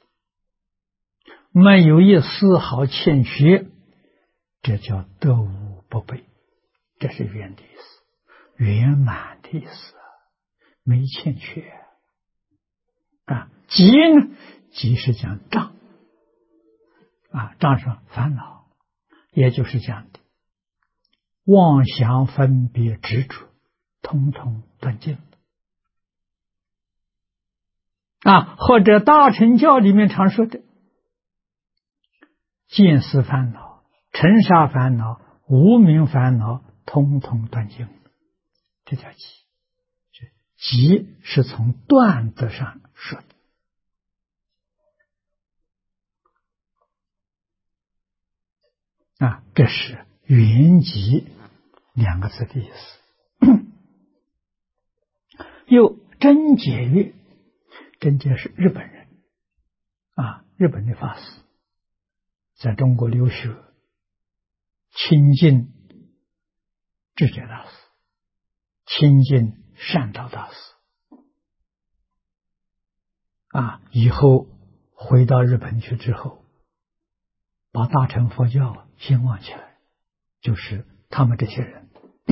没有一丝毫欠缺，这叫得无不备。这是圆的意思，圆满的意思没欠缺极呢？极是讲障障是烦恼，也就是讲的妄想分别执着通通断尽或者大乘教里面常说的见思烦恼、尘沙烦恼、无明烦恼通通断尽，这叫极。极是从断德上说的这是圆极2个字的意思。又真解曰，真解是日本人日本的法师在中国留学，亲近智觉大师，亲近善导大师以后回到日本去之后，把大乘佛教兴旺起来，就是他们这些人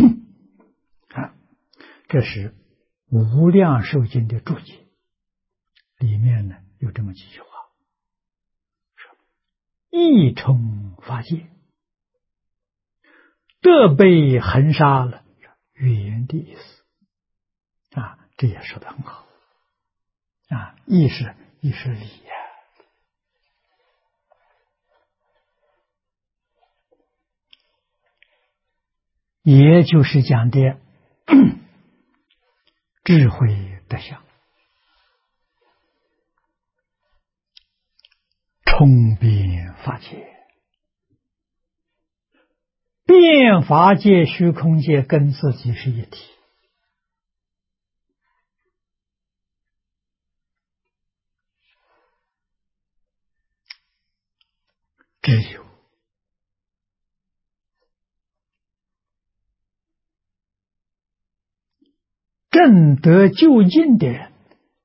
这是无量寿经的注解，里面呢有这么几句话，说一冲法界，德被恒沙了，圆的意思这也说得很好义是理也就是讲的智慧德相，冲遍法界，遍法界虚空界跟自己是一体。只有证得究竟的人，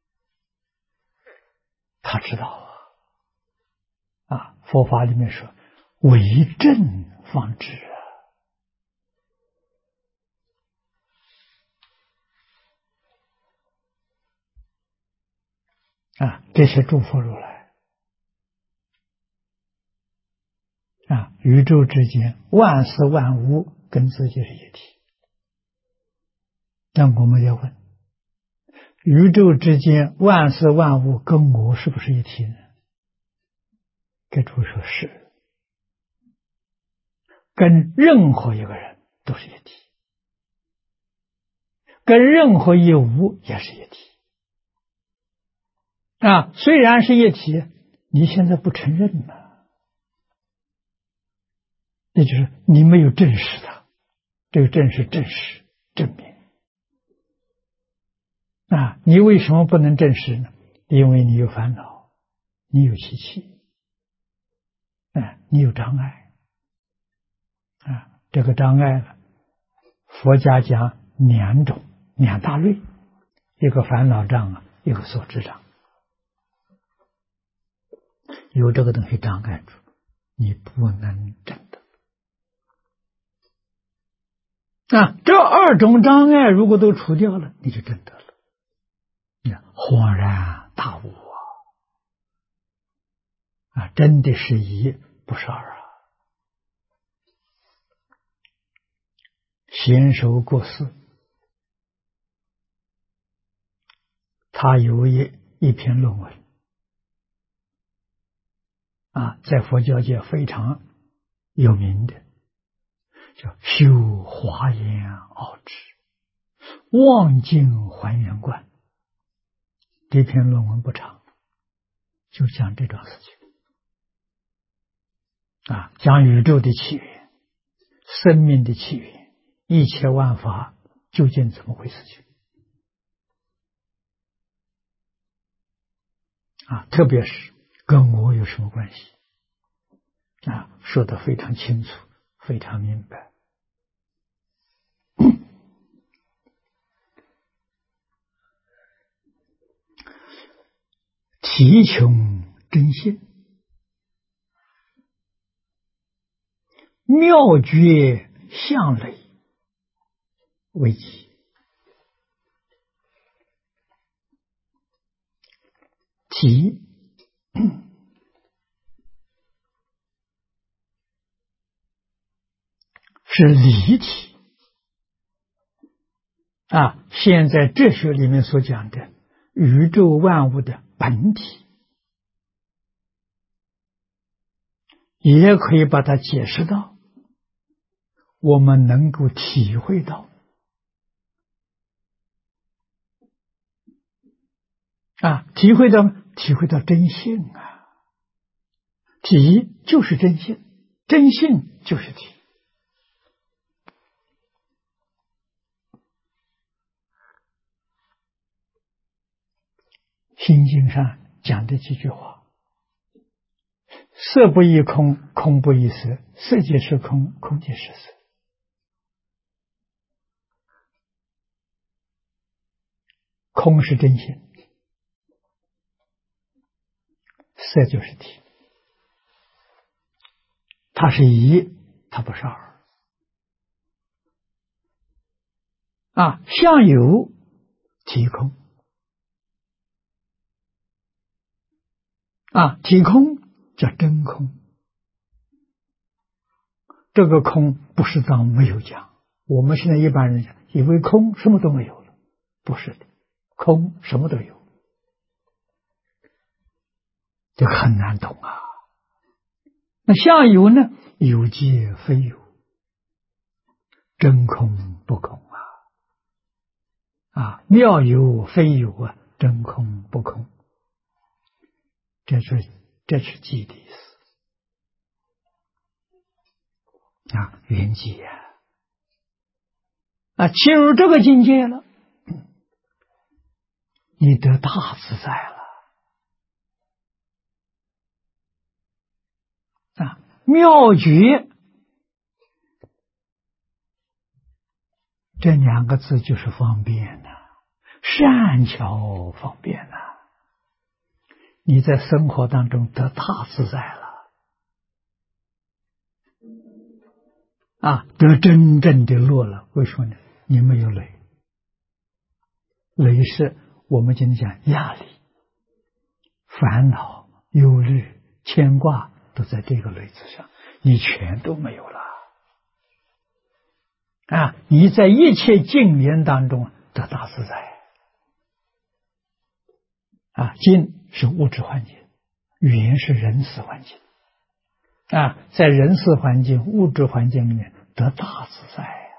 他知道佛法里面说为证方知这些诸佛如来宇宙之间万事万物跟自己是一体但我们要问：宇宙之间万事万物跟我是不是一体呢？给诸说是，跟任何一个人都是一体，跟任何一物也是一体。虽然是一体，你现在不承认了，那就是你没有证实它。这个证是证实、证明。你为什么不能证实呢？因为你有烦恼，你有习气，你有障碍。这个障碍，佛家讲两大类，一个烦恼障，一个所知障。有这个东西障碍住，你不能证得。这二种障碍如果都除掉了，你就证得了。恍然大悟真的是一不是二贤首过世，他有一篇论文在佛教界非常有名的，叫修华严奥旨，望境还原观。这篇论文不长，就讲这桩事情讲宇宙的起源，生命的起源，一切万法究竟怎么回事情特别是跟我有什么关系说得非常清楚，非常明白。体穷真性，妙觉相类为己。体是离体现在哲学里面所讲的宇宙万物的本体，也可以把它解释到我们能够体会到体会到真性体就是真性，真性就是体。心经上讲的几句话：色不异空，空不异色，色即是空，空即是色。空是真性，色就是体。它是一，它不是二相有体空体空叫真空。这个空不是当没有讲，我们现在一般人讲以为空什么都没有了，不是的，空什么都有，这很难懂那相有呢？有即非有，真空不空妙有非有真空不空，这是即的意思圆寂进入这个境界了，你得大自在了妙觉这两个字就是方便善巧方便你在生活当中得大自在了得真正的乐了。为什么呢？你没有累，累是我们今天讲压力、烦恼、忧虑、牵挂都在这个累字上，你全都没有了你在一切境缘当中得大自在。境是物质环境，语言是人事环境。在人事环境、物质环境里面得大自在。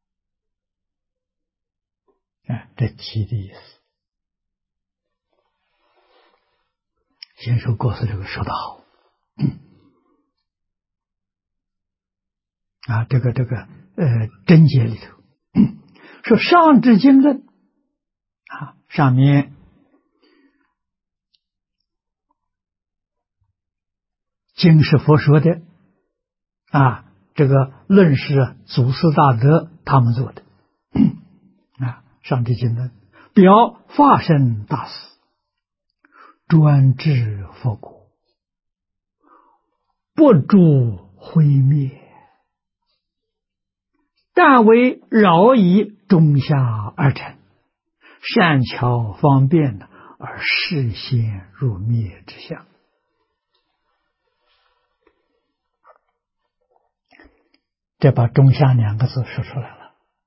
这题的意思。先说过世这个说得好。这个真解里头说上至经论上面经是佛说的这个论是祖师大德他们做的上至经论表法身大士专治佛国，不住毁灭，但为饶以中下而成，善巧方便而示现入灭之相。这把中下两个字说出来了。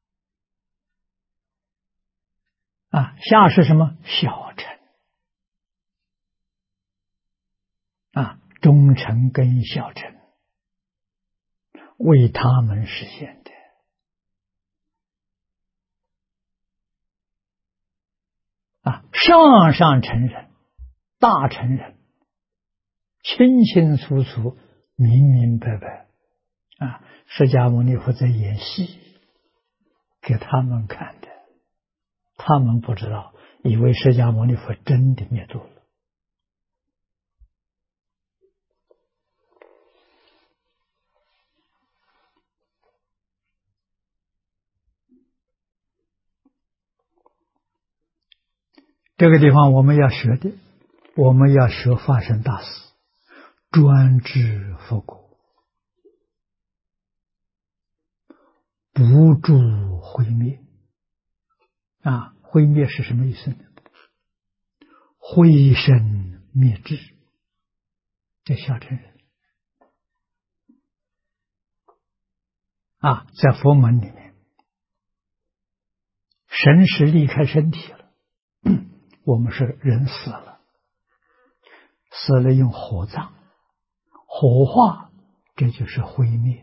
下是什么？小乘。中乘跟小乘为他们实现的。上乘人、大乘人清清楚楚、明明白白释迦牟尼佛在演戏给他们看的，他们不知道，以为释迦牟尼佛真的灭度了。这个地方我们要学的，我们要学法身大士，专治佛国，不住毁灭。毁灭是什么意思呢？毁身灭智，这小乘人在佛门里面，神识离开身体了，我们是人死了，死了用火葬，火化，这就是毁灭。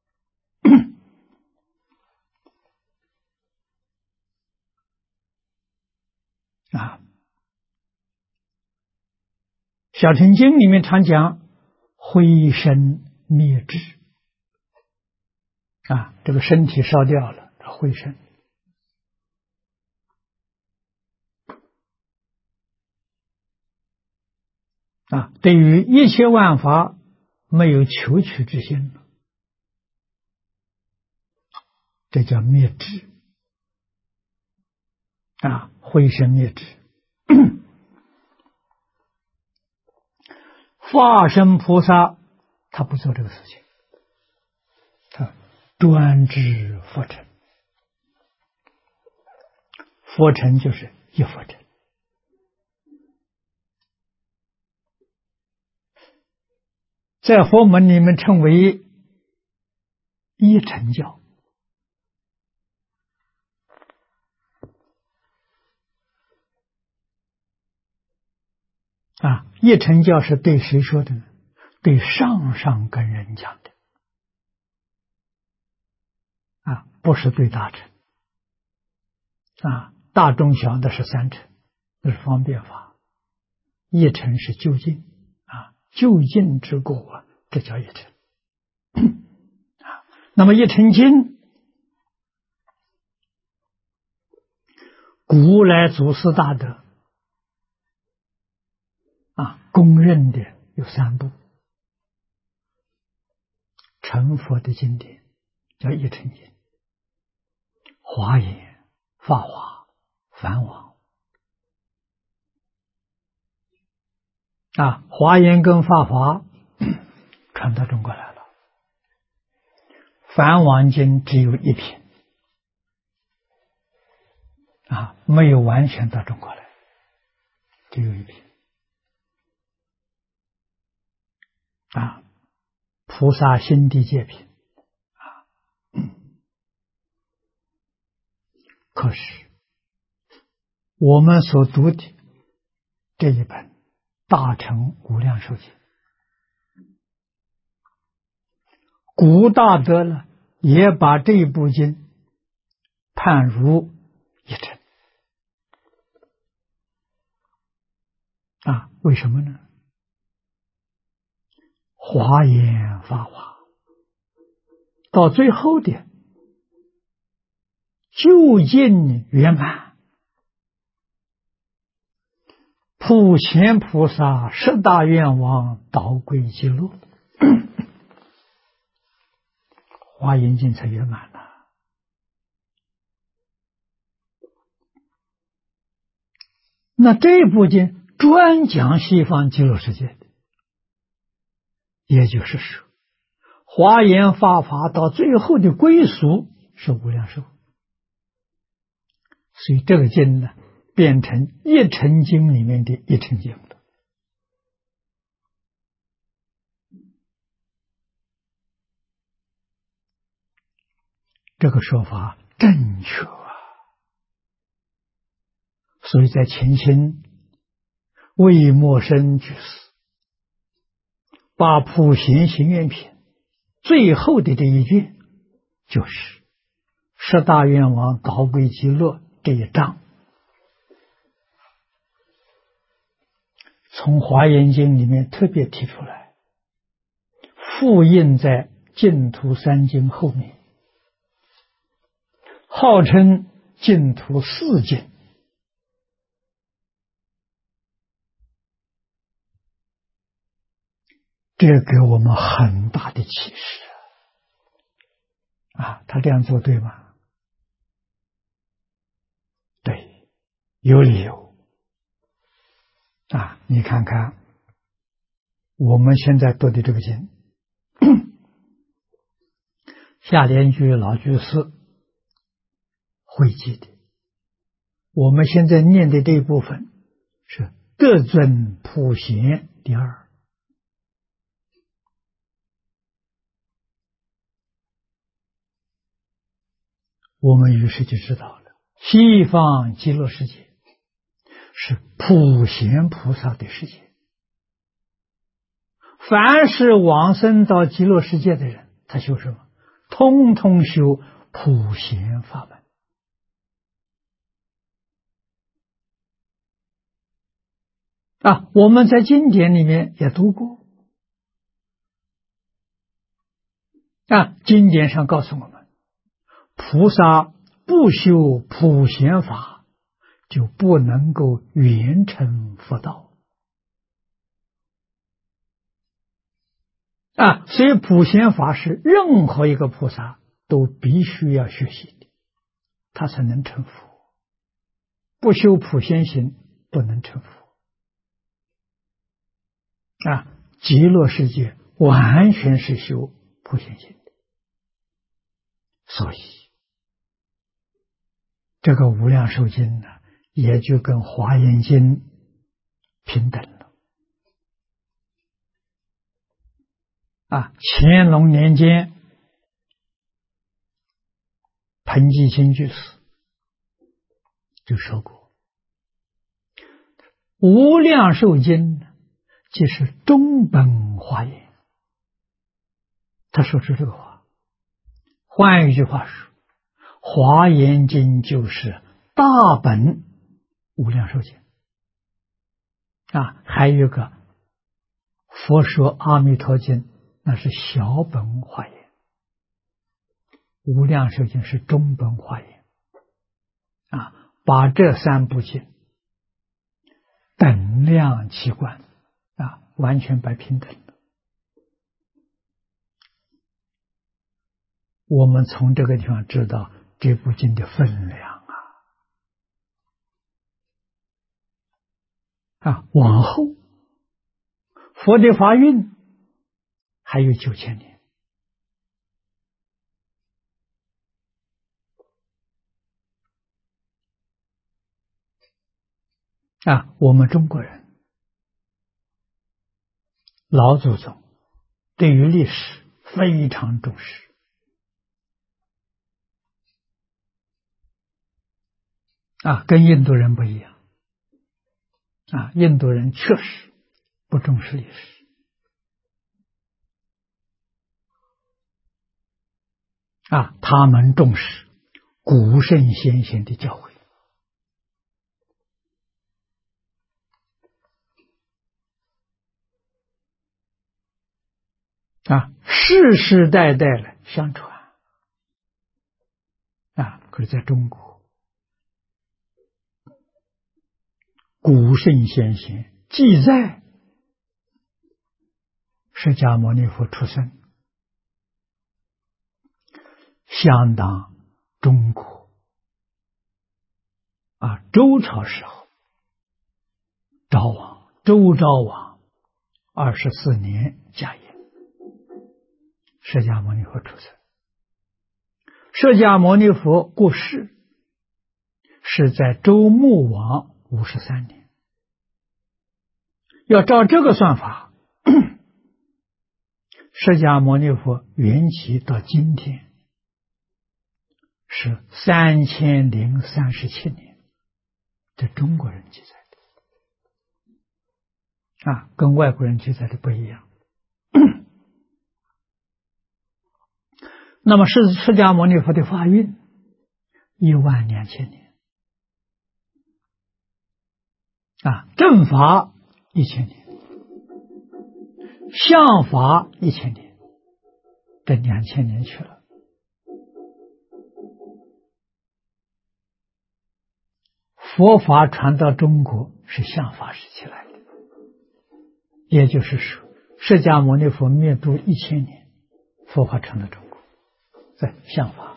小乘经里面常讲毁身灭智这个身体烧掉了，毁身。对于一切万法没有求取之心，这叫灭智毁身灭智。化身菩萨他不做这个事情，他专治佛尘。佛尘就是一佛尘，在佛门里面称为一乘教。一乘教是对谁说的呢？对上上根人讲的不是对大乘大中小的是三乘，那是方便法。一乘是究竟究竟之果这叫一乘。那么一乘经，古来祖师大德公认的有三部成佛的经典，叫一乘经：华严、法华、梵网。华严跟法华传到中国来了，梵网经只有一品没有完全到中国来，只有一品菩萨心地界品可是我们所读的这一本《大乘无量寿经》，古大德呢也把这一部经判如一乘啊，为什么呢？华严法华到最后的究竟圆满，普贤菩萨十大愿望导归极乐，华严经才圆满了。那这部经专讲西方极乐世界的，也就是说，华严法华到最后的归宿是无量寿，所以这个经呢，变成一乘经里面的一乘经了。这个说法正确啊！所以在前清魏默生居士把《普贤行愿品》最后的这一卷，就是十大愿王导归极乐这一章，从华严经里面特别提出来，复印在净土三经后面，号称净土四经。这给我们很大的启示啊！他这样做对吗？对，有理由啊！你看看我们现在读的这个经，夏莲居老居士汇集的，我们现在念的这一部分是德尊普贤第二。我们于是就知道了，西方极乐世界是普贤菩萨的世界。凡是往生到极乐世界的人，他修什么？通通修普贤法门。啊，我们在经典里面也读过啊，经典上告诉我们，菩萨不修普贤法，就不能够圆成佛道啊！所以普贤法是任何一个菩萨都必须要学习的，他才能成佛。不修普贤行，不能成佛啊！极乐世界完全是修普贤行的，所以这个无量寿经呢，也就跟华严经平等了啊！乾隆年间，彭济清居士就说过，无量寿经即是中本华严。他说出这个话，换一句话说，华严经就是大本无量寿经啊，还有一个佛说阿弥陀经，那是小本华严，无量寿经是中本华严啊，把这三部经等量齐观啊，完全摆平等了。我们从这个地方知道这部经的分量啊！往后佛的法运还有9000年啊！我们中国人老祖宗对于历史非常重视啊，跟印度人不一样。 印度人确实不重视历史他们重视古圣先贤的教诲世世代代的相传可是在中国，古圣先贤记载释迦牟尼佛出生相当中国周朝时候，周昭王24年驾崩，释迦牟尼佛出生。释迦牟尼佛过世是在周穆王53年。要照这个算法，释迦牟尼佛缘起到今天是3037年，这中国人记载的跟外国人记载的不一样。那么释迦牟尼佛的法运12000年正法1000年，相法1000年，这2000年去了。佛法传到中国是相法时期来的，也就是说释迦牟尼佛灭度1000年，佛法传到中国在相法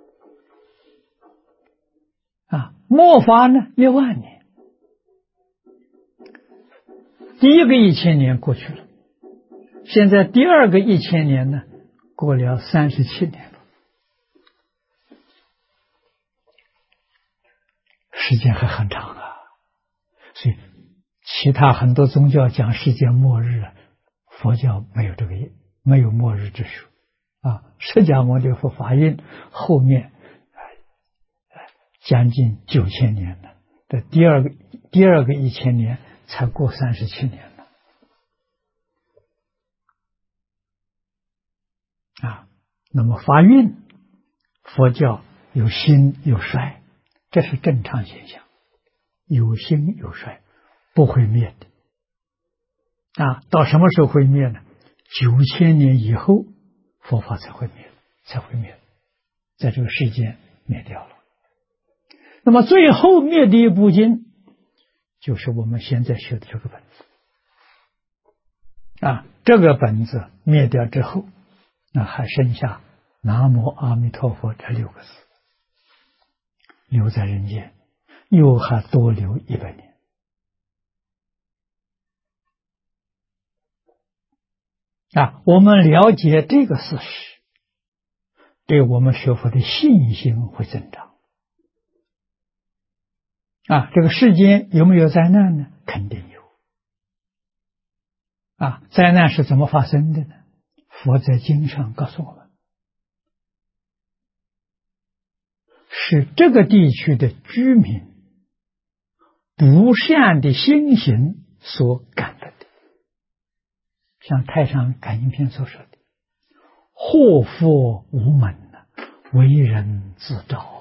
末法呢10000年，第一个1000年过去了，现在第二个1000年呢过了37年了，时间还很长所以其他很多宗教讲世界末日佛教没有没有末日之说释迦牟尼佛法运后面将近9000年了，这第二个1000年才过37年了那么法运佛教有兴有衰，这是正常现象，有兴有衰，不会灭的到什么时候会灭呢？9000年以后佛法才会灭，在这个世间灭掉了。那么最后灭的一部经就是我们现在学的这个本子这个本子灭掉之后，那还剩下南无阿弥陀佛这6个字留在人间，又还多留100年我们了解这个事实，对我们学佛的信心会增长这个世间有没有灾难呢？肯定有灾难是怎么发生的呢？佛在经上告诉我们，是这个地区的居民不善的心行所感得的，像太上感应篇所说的祸福无门为人自招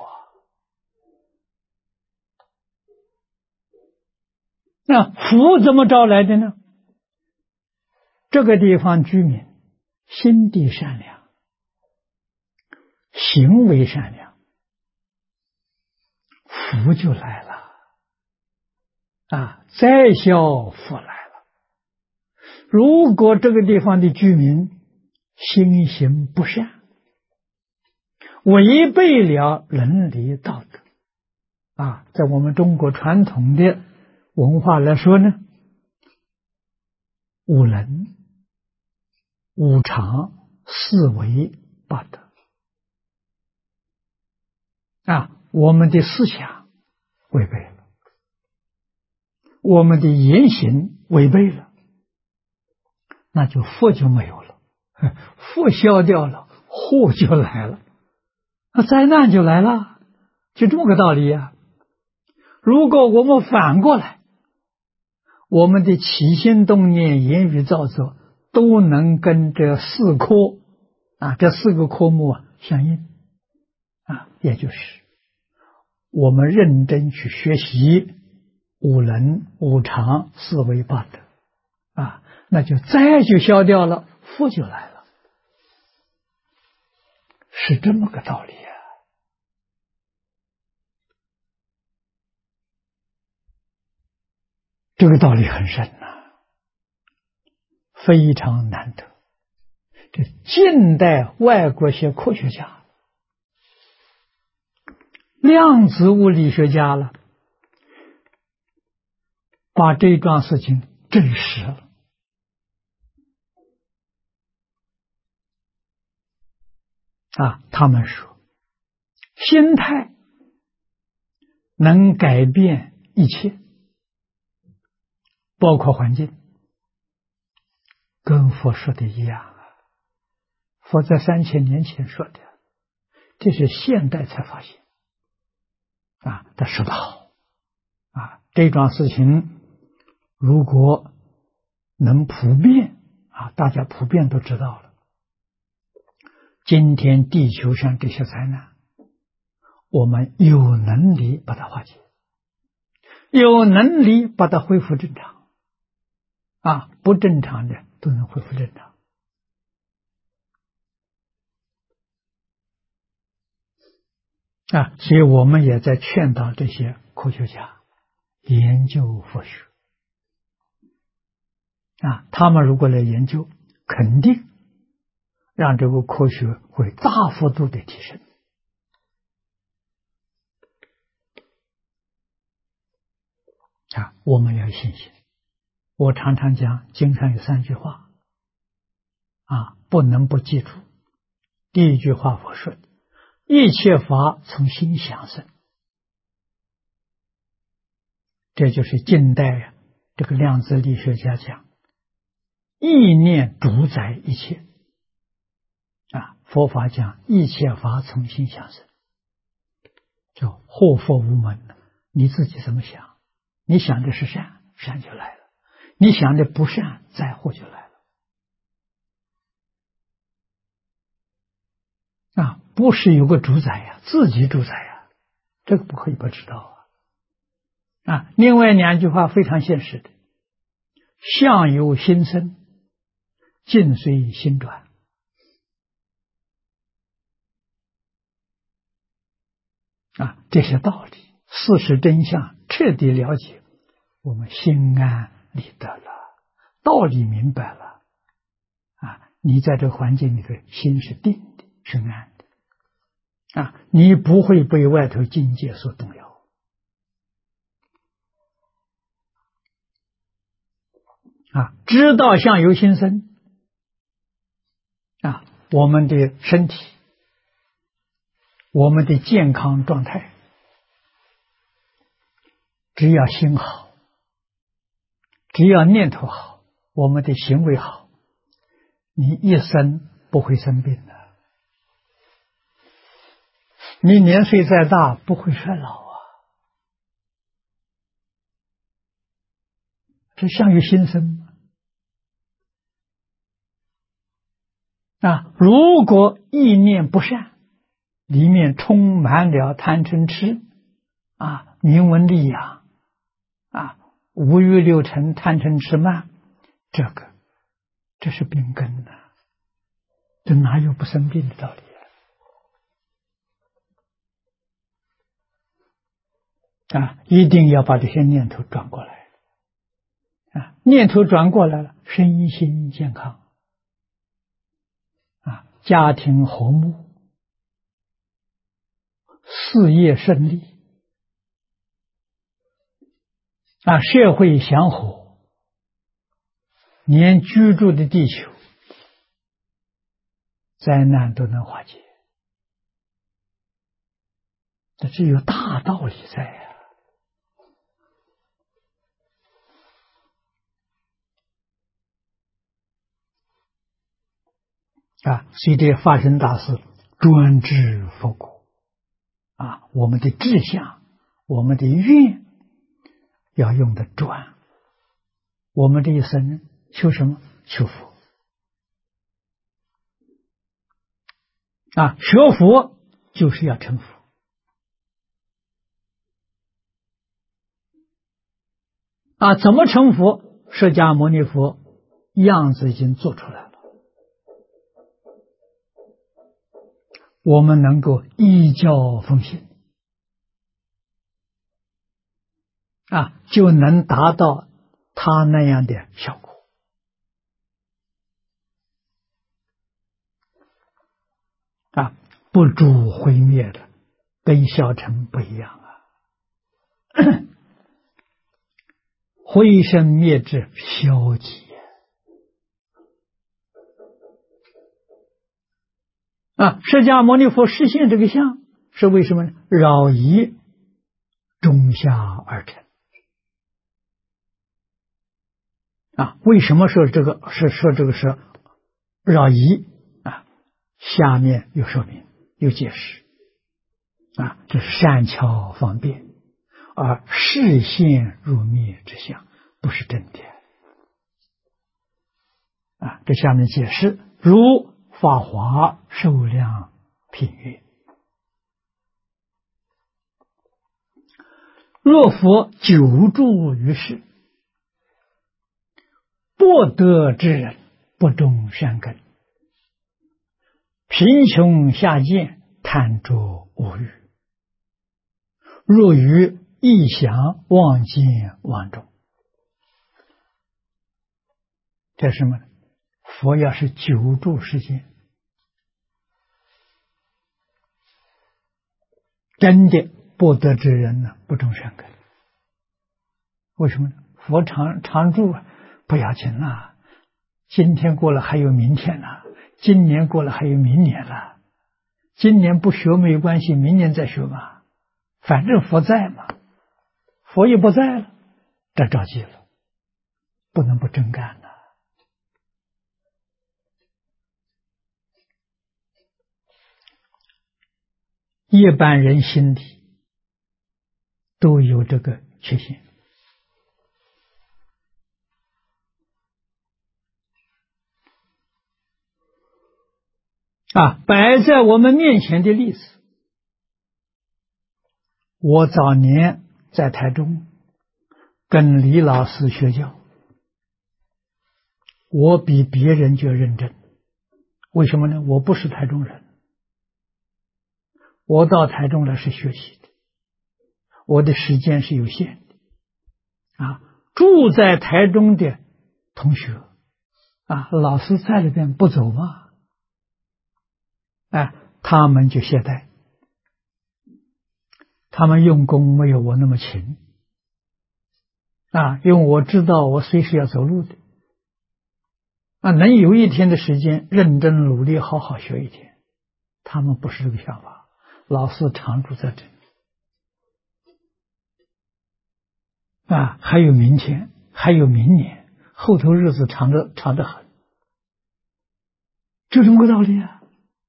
那福怎么招来的呢？这个地方居民心地善良，行为善良，福就来了灾消福来了。如果这个地方的居民心行不善，违背了伦理道德在我们中国传统的文化来说呢，五伦、五常、四维、八德我们的思想违背了，我们的言行违背了，那就福就没有了，福消掉了，祸就来了，那灾难就来了，就这么个道理如果我们反过来我们的起心动念、言语造作，都能跟这四科这四个科目相应也就是我们认真去学习五能、五常、四维八德那就灾就消掉了，福就来了，是这么个道理这个道理很深非常难得。这近代外国些科学家、量子物理学家了，把这桩事情证实了他们说，心态能改变一切，包括环境，跟佛说的一样佛在3000年前说的，这是现代才发现他说得好这桩事情如果能普遍大家普遍都知道了，今天地球上这些灾难，我们有能力把它化解，有能力把它恢复正常不正常的都能恢复正常所以我们也在劝导这些科学家研究佛学他们如果来研究，肯定让这个科学会大幅度的提升我们要有信心。我常常讲经上有3句话不能不记住。第一句话佛说的，一切法从心想生，这就是近代这个量子力学家讲，意念主宰一切佛法讲一切法从心想生，叫祸福无门。你自己怎么想，你想的是善，善就来了；你想的不善，灾祸就来了不是有个主宰自己主宰这个不可以不知道另外2句话非常现实的，相由心生，境随心转这些道理事实真相彻底了解，我们心安理得了，道理明白了你在这个环境里头心是定的，是安的你不会被外头境界所动摇知道相由心生我们的身体，我们的健康状态，只要心好，只要念头好，我们的行为好，你一生不会生病的，你年岁再大不会衰老这相由心生如果意念不善，里面充满了贪嗔痴名闻利养五欲六尘贪嗔痴慢，这是病根这哪有不生病的道理一定要把这些念头转过来念头转过来了，身心健康家庭和睦，事业顺利社会祥和，连居住的地球灾难都能化解，这是有大道理在所以这法身大师专治佛国我们的志向，我们的愿要用的专我们这一生求什么？求佛啊！学佛就是要成佛啊！怎么成佛？释迦牟尼佛样子已经做出来了，我们能够依教奉行啊，就能达到他那样的效果啊！不住毁灭的，跟小乘不一样啊！毁生灭智消极啊！释迦牟尼佛实现这个相是为什么呢？扰疑中下而成啊！为什么说这个是扰疑啊？下面有说明有解释啊，这是善巧方便而示现入灭之相，不是真的啊！这下面解释如法华受量品曰：若佛久住于世，薄德之人不种善根，贫穷下贱，贪着无欲，若于异想妄见妄中。这是什么呢？佛要是久住世间，真的薄德之人呢，不种善根。为什么呢？佛常住啊，不要紧啊，今天过了还有明天呢，今年过了还有明年了，今年不学没有关系，明年再学嘛，反正佛在嘛，佛也不在了，这着急了，不能不真干了。一般人心里都有这个缺陷啊，摆在我们面前的例子。我早年在台中跟李老师学教，我比别人就认真。为什么呢？我不是台中人，我到台中来是学习的，我的时间是有限的啊。住在台中的同学啊，老师在那边不走嘛，哎，他们就懈怠，他们用功没有我那么勤啊，因为我知道我随时要走路的啊，能有一天的时间认真努力好好学一天，他们不是这个想法，老师常住在这里啊，还有明天，还有明年，后头日子长得很，就这么个道理啊！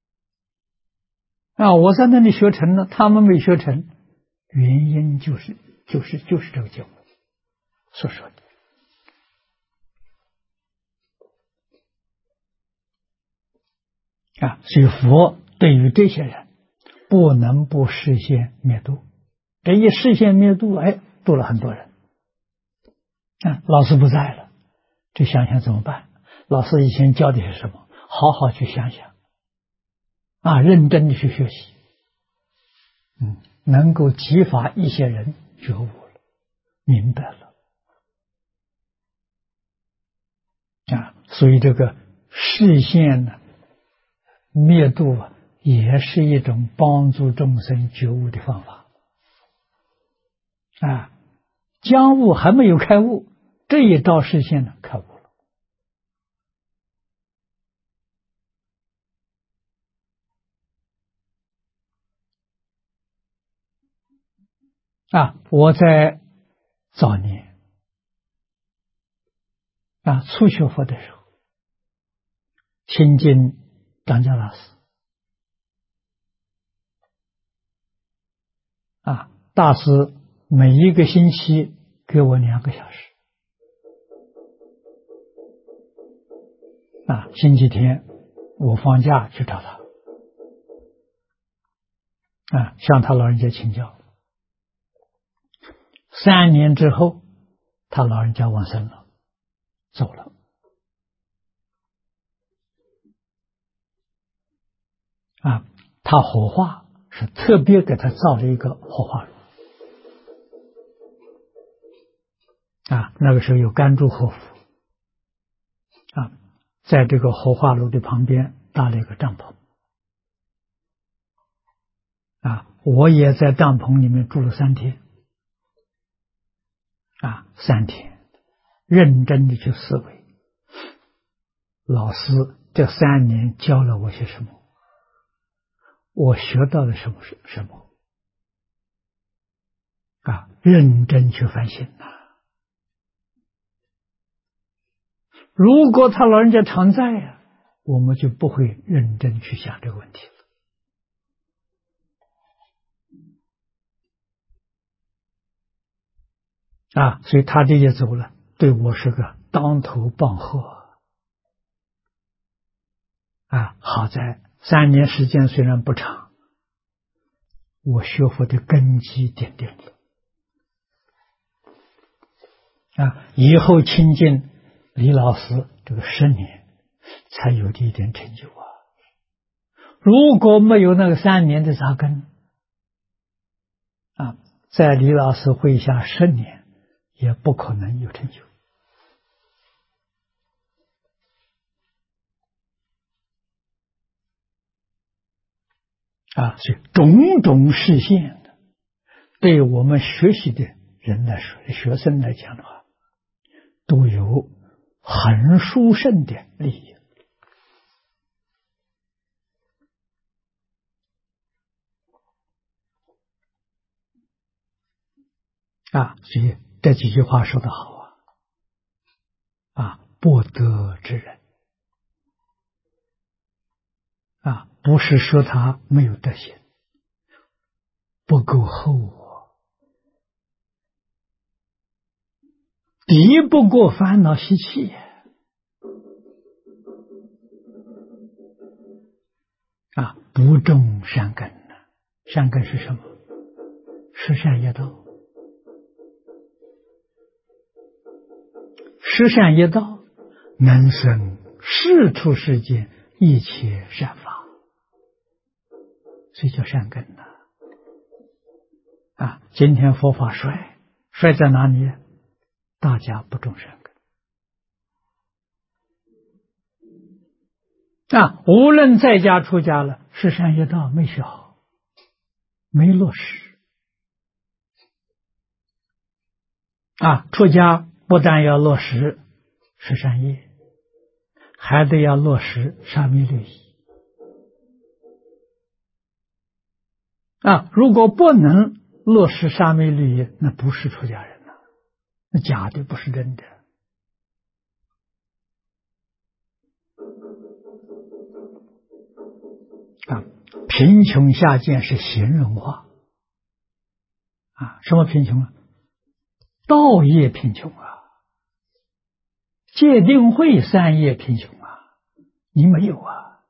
啊，我在那里学成了，他们没学成，原因就是这个经文所说的啊。所以佛对于这些人不能不示现灭度，这一示现灭度，哎，度了很多人啊。老师不在了，这想想怎么办？老师以前教的是什么？好好去想想啊，认真的去学习，能够激发一些人觉悟了，明白了啊。所以这个示现呢，灭度啊，也是一种帮助众生觉悟的方法啊。将悟还没有开悟，这一招示现呢，开悟了啊。我在早年啊初学佛的时候，亲近张家老师啊，大师每一个星期给我2个小时星期天我放假去找他，向他老人家请教。3年之后，他老人家往生了，走了。他火化是特别给他造了一个火化炉。那个时候有甘珠活佛，在这个火化炉的旁边搭了一个帐篷。我也在帐篷里面住了3天。3天，认真的去思维，老师这3年教了我些什么？我学到了什么？认真去反省如果他老人家常在我们就不会认真去想这个问题了。所以他这些走了，对我是个当头棒喝。好在3年时间虽然不长，我学佛的根基奠定了。以后亲近李老师这个10年，才有的一点成就如果没有那个3年的扎根，在李老师会下10年，也不可能有成就。所以种种实现的，对我们学习的人来说，学生来讲的话，都有很殊胜的利益。所以这几句话说得好不得之人不是说他没有德行，不够厚敌不过烦恼习气不种善根善根是什么？十善业道。十善业道能生世出世间一切善法，所以叫善根今天佛法衰在哪里？大家不种善根无论在家出家了，十善业道没学好，没落实出家不但要落实十善业，还得要落实沙弥律仪如果不能落实沙弥律仪，那不是出家人那假的，不是真的贫穷下贱是闲人化什么贫穷道业贫穷戒定慧3业贫穷你没有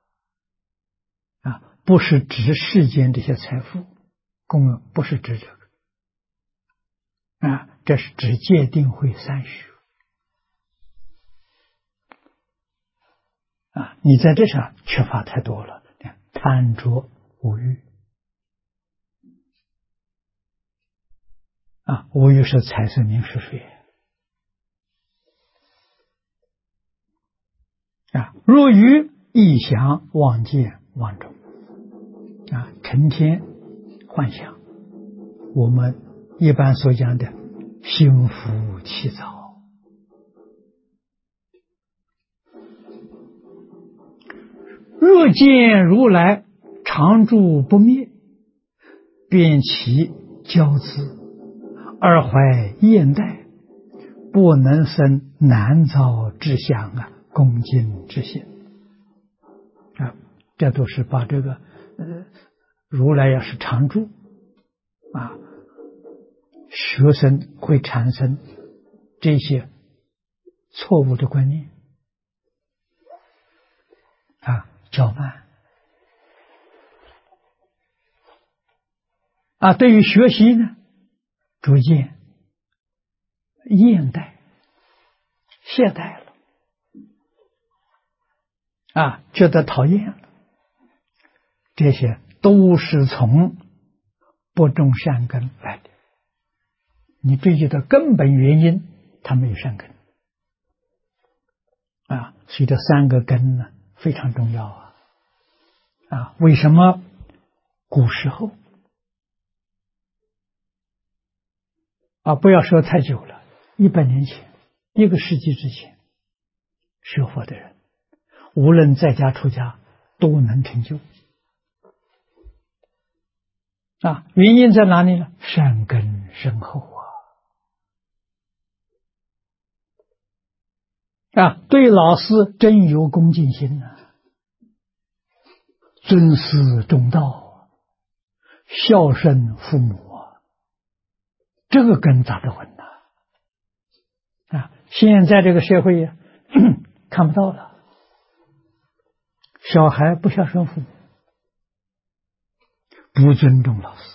不是指世间这些财富供养，不是指这个这是指戒定慧3学你在这上缺乏太多了，贪着无欲无欲是财色名食睡若于臆想妄见妄种成天幻想，我们一般所讲的心浮气躁若见如来常住不灭，便起骄恣，而怀厌怠，不能生难造之相恭敬之心这都是把这个如来要是常住学生会产生这些错误的观念较慢对于学习呢，逐渐厌怠、懈怠了觉得讨厌了，这些都是从不种善根来的。你追究的根本原因，他没有善根所以这三个根呢非常重要为什么古时候不要说太久了，100年前，1个世纪之前，学佛的人无论在家出家都能成就原因在哪里呢？善根深厚对老师真有恭敬心尊师重道孝顺父母这个根扎得稳现在这个社会看不到了，小孩不孝顺父母，不尊重老师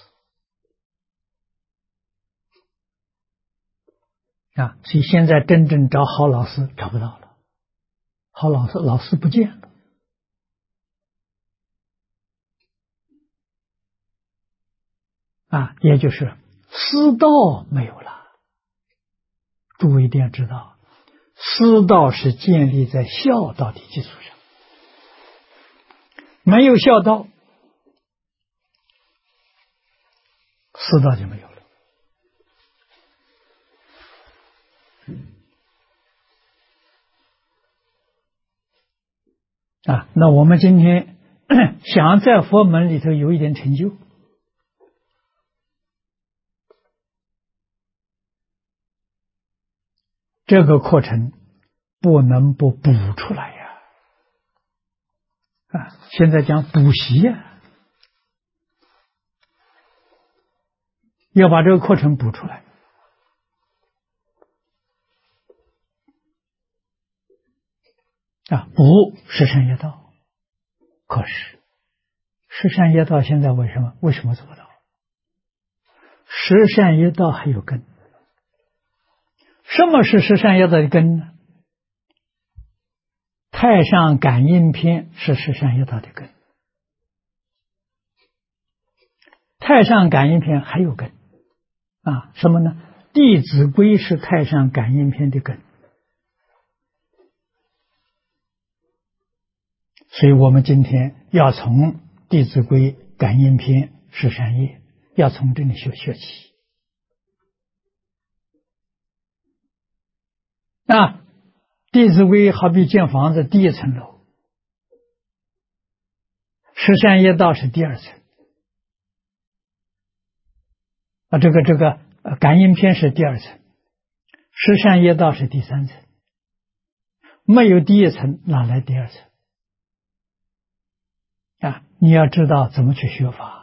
所以现在真正找好老师找不到了，好老师不见了也就是师道没有了。诸位一定要知道，师道是建立在孝道的基础上，没有孝道，师道就没有了那我们今天想在佛门里头有一点成就，这个课程不能不补出来现在讲补习要把这个课程补出来补十善业道。可是十善业道现在为什么做不到？十善业道还有根。什么是十善业道的根呢？太上感应篇是十善业道的根，太上感应篇还有根什么呢？弟子规是太上感应篇的根。所以我们今天要从弟子规感应篇十善业，要从这里学起弟子规好比建房子，第一层楼，十善业道是第二层这个感应篇是第二层，十善业道是第三层。没有第一层，哪来第二层你要知道怎么去学法。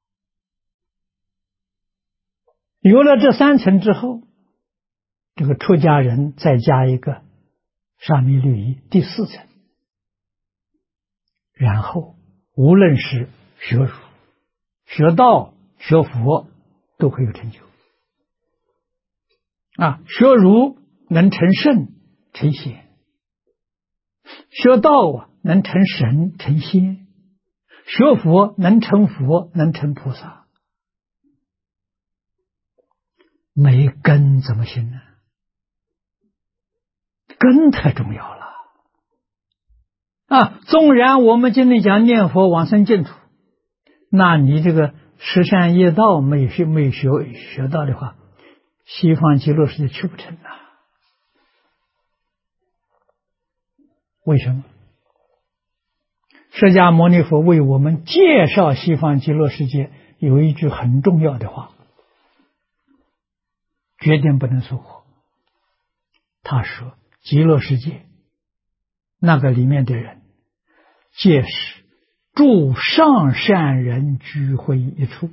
有了这3层之后，这个出家人再加一个沙弥律仪，第4层，然后无论是学儒、学道、学佛都会有成就学儒能成圣成贤，学道能成神成仙，学佛能成佛能成菩萨。没根怎么行呢？根太重要了纵然我们今天讲念佛往生净土，那你这个十善业道没学到的话，西方极乐世界去不成为什么？释迦牟尼佛为我们介绍西方极乐世界有一句很重要的话，决定不能疏忽。他说极乐世界那个里面的人，皆是诸上善人聚会一处。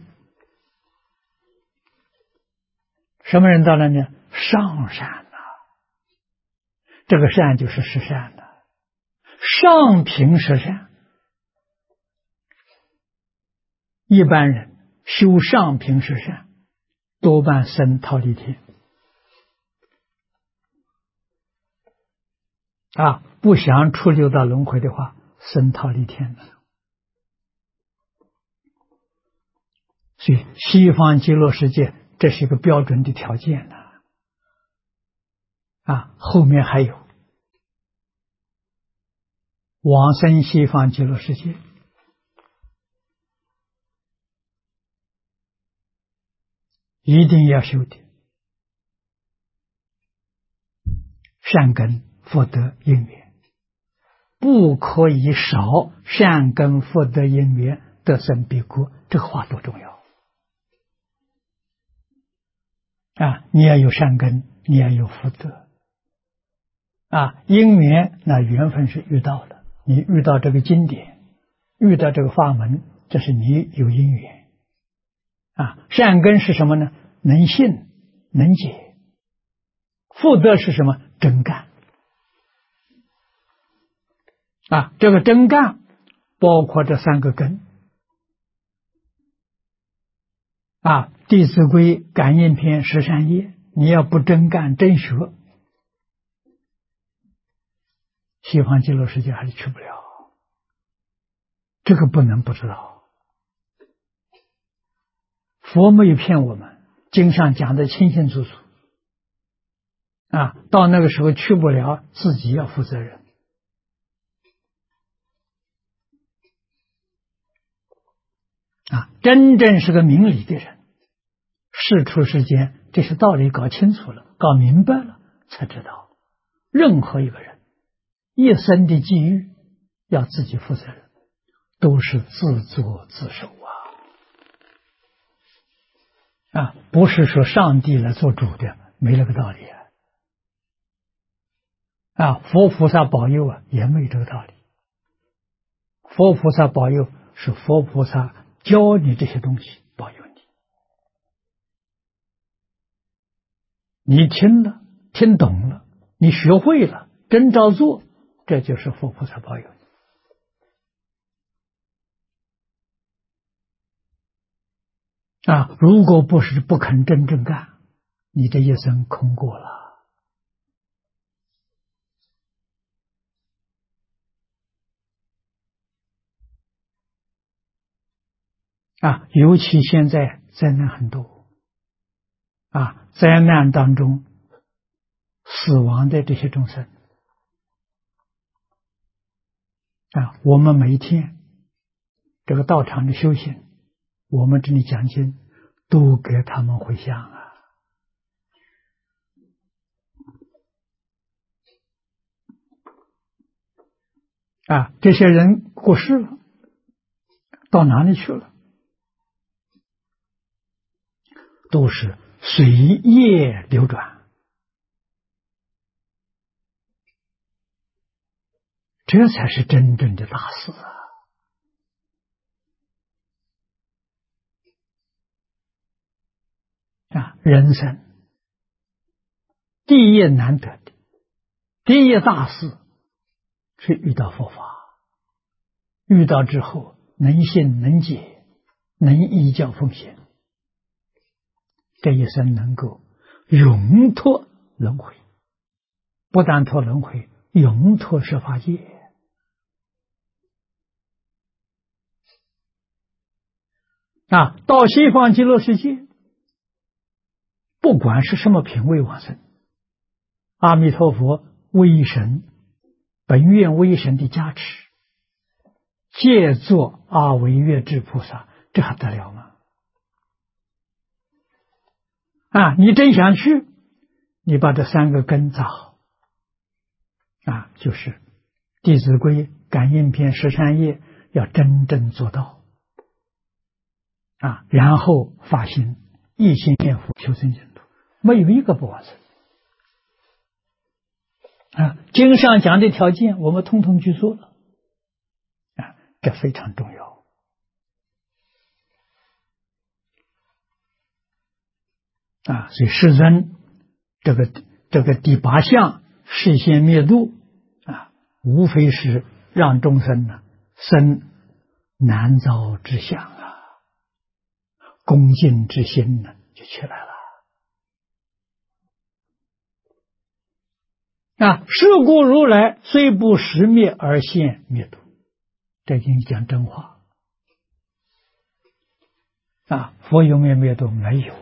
什么人到了呢？上善这个善就是十善上品十善，一般人修上品十善，多半生忉利天。不想出六道轮回的话，生忉利天了。所以西方极乐世界这是一个标准的条件了。后面还有往生西方极乐世界，一定要修的善根福德因缘，不可以少善根福德因缘得生彼国。这个话多重要你要有善根，你要有福德因缘，那缘分是遇到了，你遇到这个经典，遇到这个法门，这是你有因缘善根是什么呢？能信能解。福德是什么？真干这个真干包括这三个根弟子规、感应篇、十善业，你要不真干真学，西方极乐世界还是去不了。这个不能不知道。佛没有骗我们，经上讲的清清楚楚到那个时候去不了，自己要负责任真正是个明理的人，世出世间这些道理搞清楚了，搞明白了，才知道任何一个人一生的际遇要自己负责任，都是自作自受不是说上帝来做主的，没那个道理佛菩萨保佑也没这个道理。佛菩萨保佑是佛菩萨教你这些东西，保佑你听了听懂了，你学会了，真照做，这就是佛菩萨保佑你如果不是不肯真正干，你这一生空过了尤其现在灾难很多灾难当中死亡的这些众生我们每一天这个道场的修行，我们这里讲经都给他们回向这些人过世了，到哪里去了？都是随业流转，这才是真正的大事人生第一难得的第一大事是遇到佛法，遇到之后能信能解，能依教奉行，这一生能够永脱轮回，不但脱轮回，永脱十法界到西方极乐世界，不管是什么品位往生，阿弥陀佛威神本愿威神的加持，借作阿惟越致菩萨，这还得了吗？你真想去，你把这三个根扎好就是弟子规、感应篇、十善业要真正做到然后发心一心念佛求生净土，没有一个不往生经上讲的条件我们通通去做了这非常重要所以世尊这个第八项示现灭度无非是让众生呢生难遭之相啊，恭敬之心呢就起来了。是故如来虽不实灭而现灭度，这已经讲真话。佛有没有灭度？没有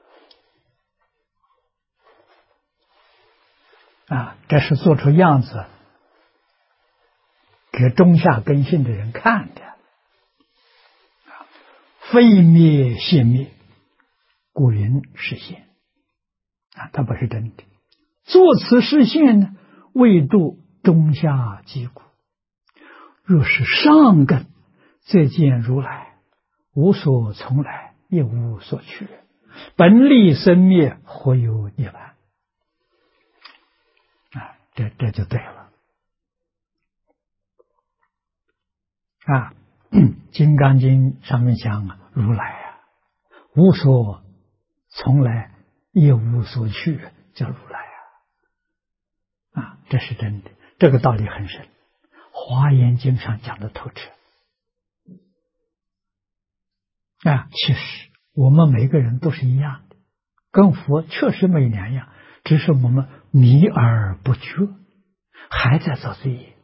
这是做出样子给中下根性的人看的。非灭现灭，故云实现它不是真的。作此实现呢，为度中下疾苦。若是上根，则见如来无所从来，也无所去，本立生灭，何有涅槃？这就对了。金刚经上面讲如来无所从来，也无所去，叫如来这是真的，这个道理很深。华严经上讲的透彻。其实我们每个人都是一样的，跟佛确实没两样，只是我们迷而不觉，还在造罪业。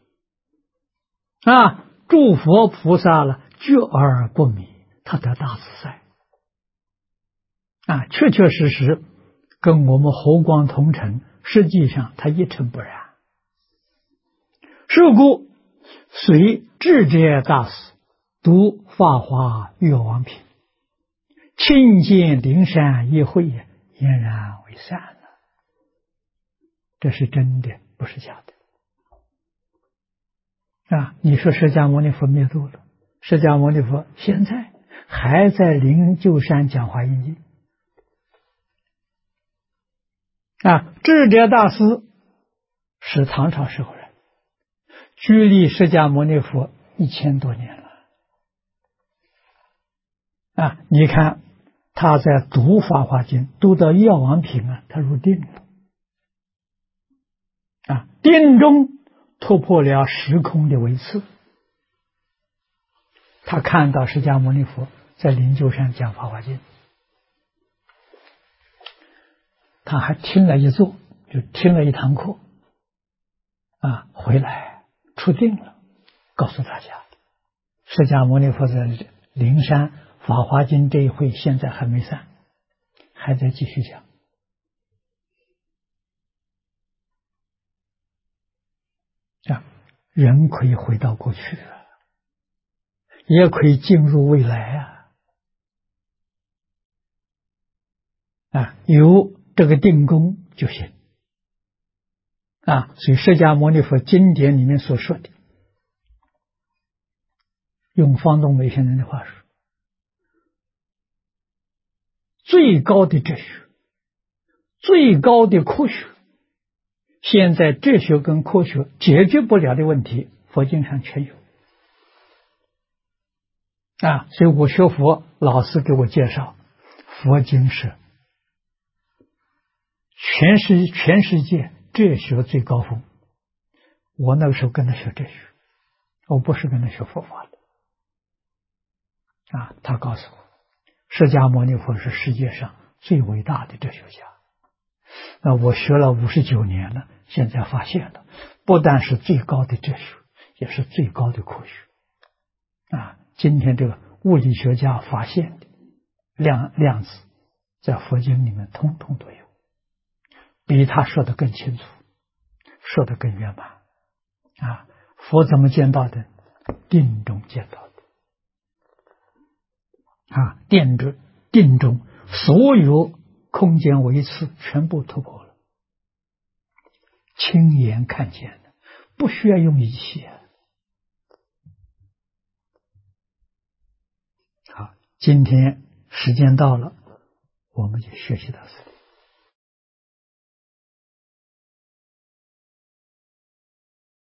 诸佛菩萨了，觉而不迷，他得大自在。确确实实跟我们和光同尘，实际上他一尘不染。是故随智者大师读法华月王品，亲见灵山一会，俨然为善了。这是真的，不是假的。你说释迦牟尼佛灭度了，释迦牟尼佛现在还在灵鹫山讲华严经。智者大师是唐朝时候人，距离释迦牟尼佛1000多年了。你看他在读法华经，读到药王品他入定了。定中突破了时空的维次，他看到释迦牟尼佛在灵鹫山讲法华经，他还听了一座，就听了一堂课，回来出定了，告诉大家，释迦牟尼佛在灵山法华经这一会现在还没散，还在继续讲。人可以回到过去也可以进入未来有这个定功就行所以释迦牟尼佛经典里面所说的，用方东梅先生的话说，最高的哲学，最高的科学，现在哲学跟科学解决不了的问题，佛经上全有所以我学佛，老师给我介绍，佛经是全世界哲学最高峰。我那个时候跟他学哲学，我不是跟他学佛法的他告诉我，释迦牟尼佛是世界上最伟大的哲学家。那我学了59年了，现在发现了，不但是最高的哲学，也是最高的科学今天这个物理学家发现的量子，在佛经里面通通都有，比他说的更清楚，说的更圆满佛怎么见到的？定中见到的定中所有空间维次全部突破了，亲眼看见的，不需要用仪器好，今天时间到了，我们就学习到这里。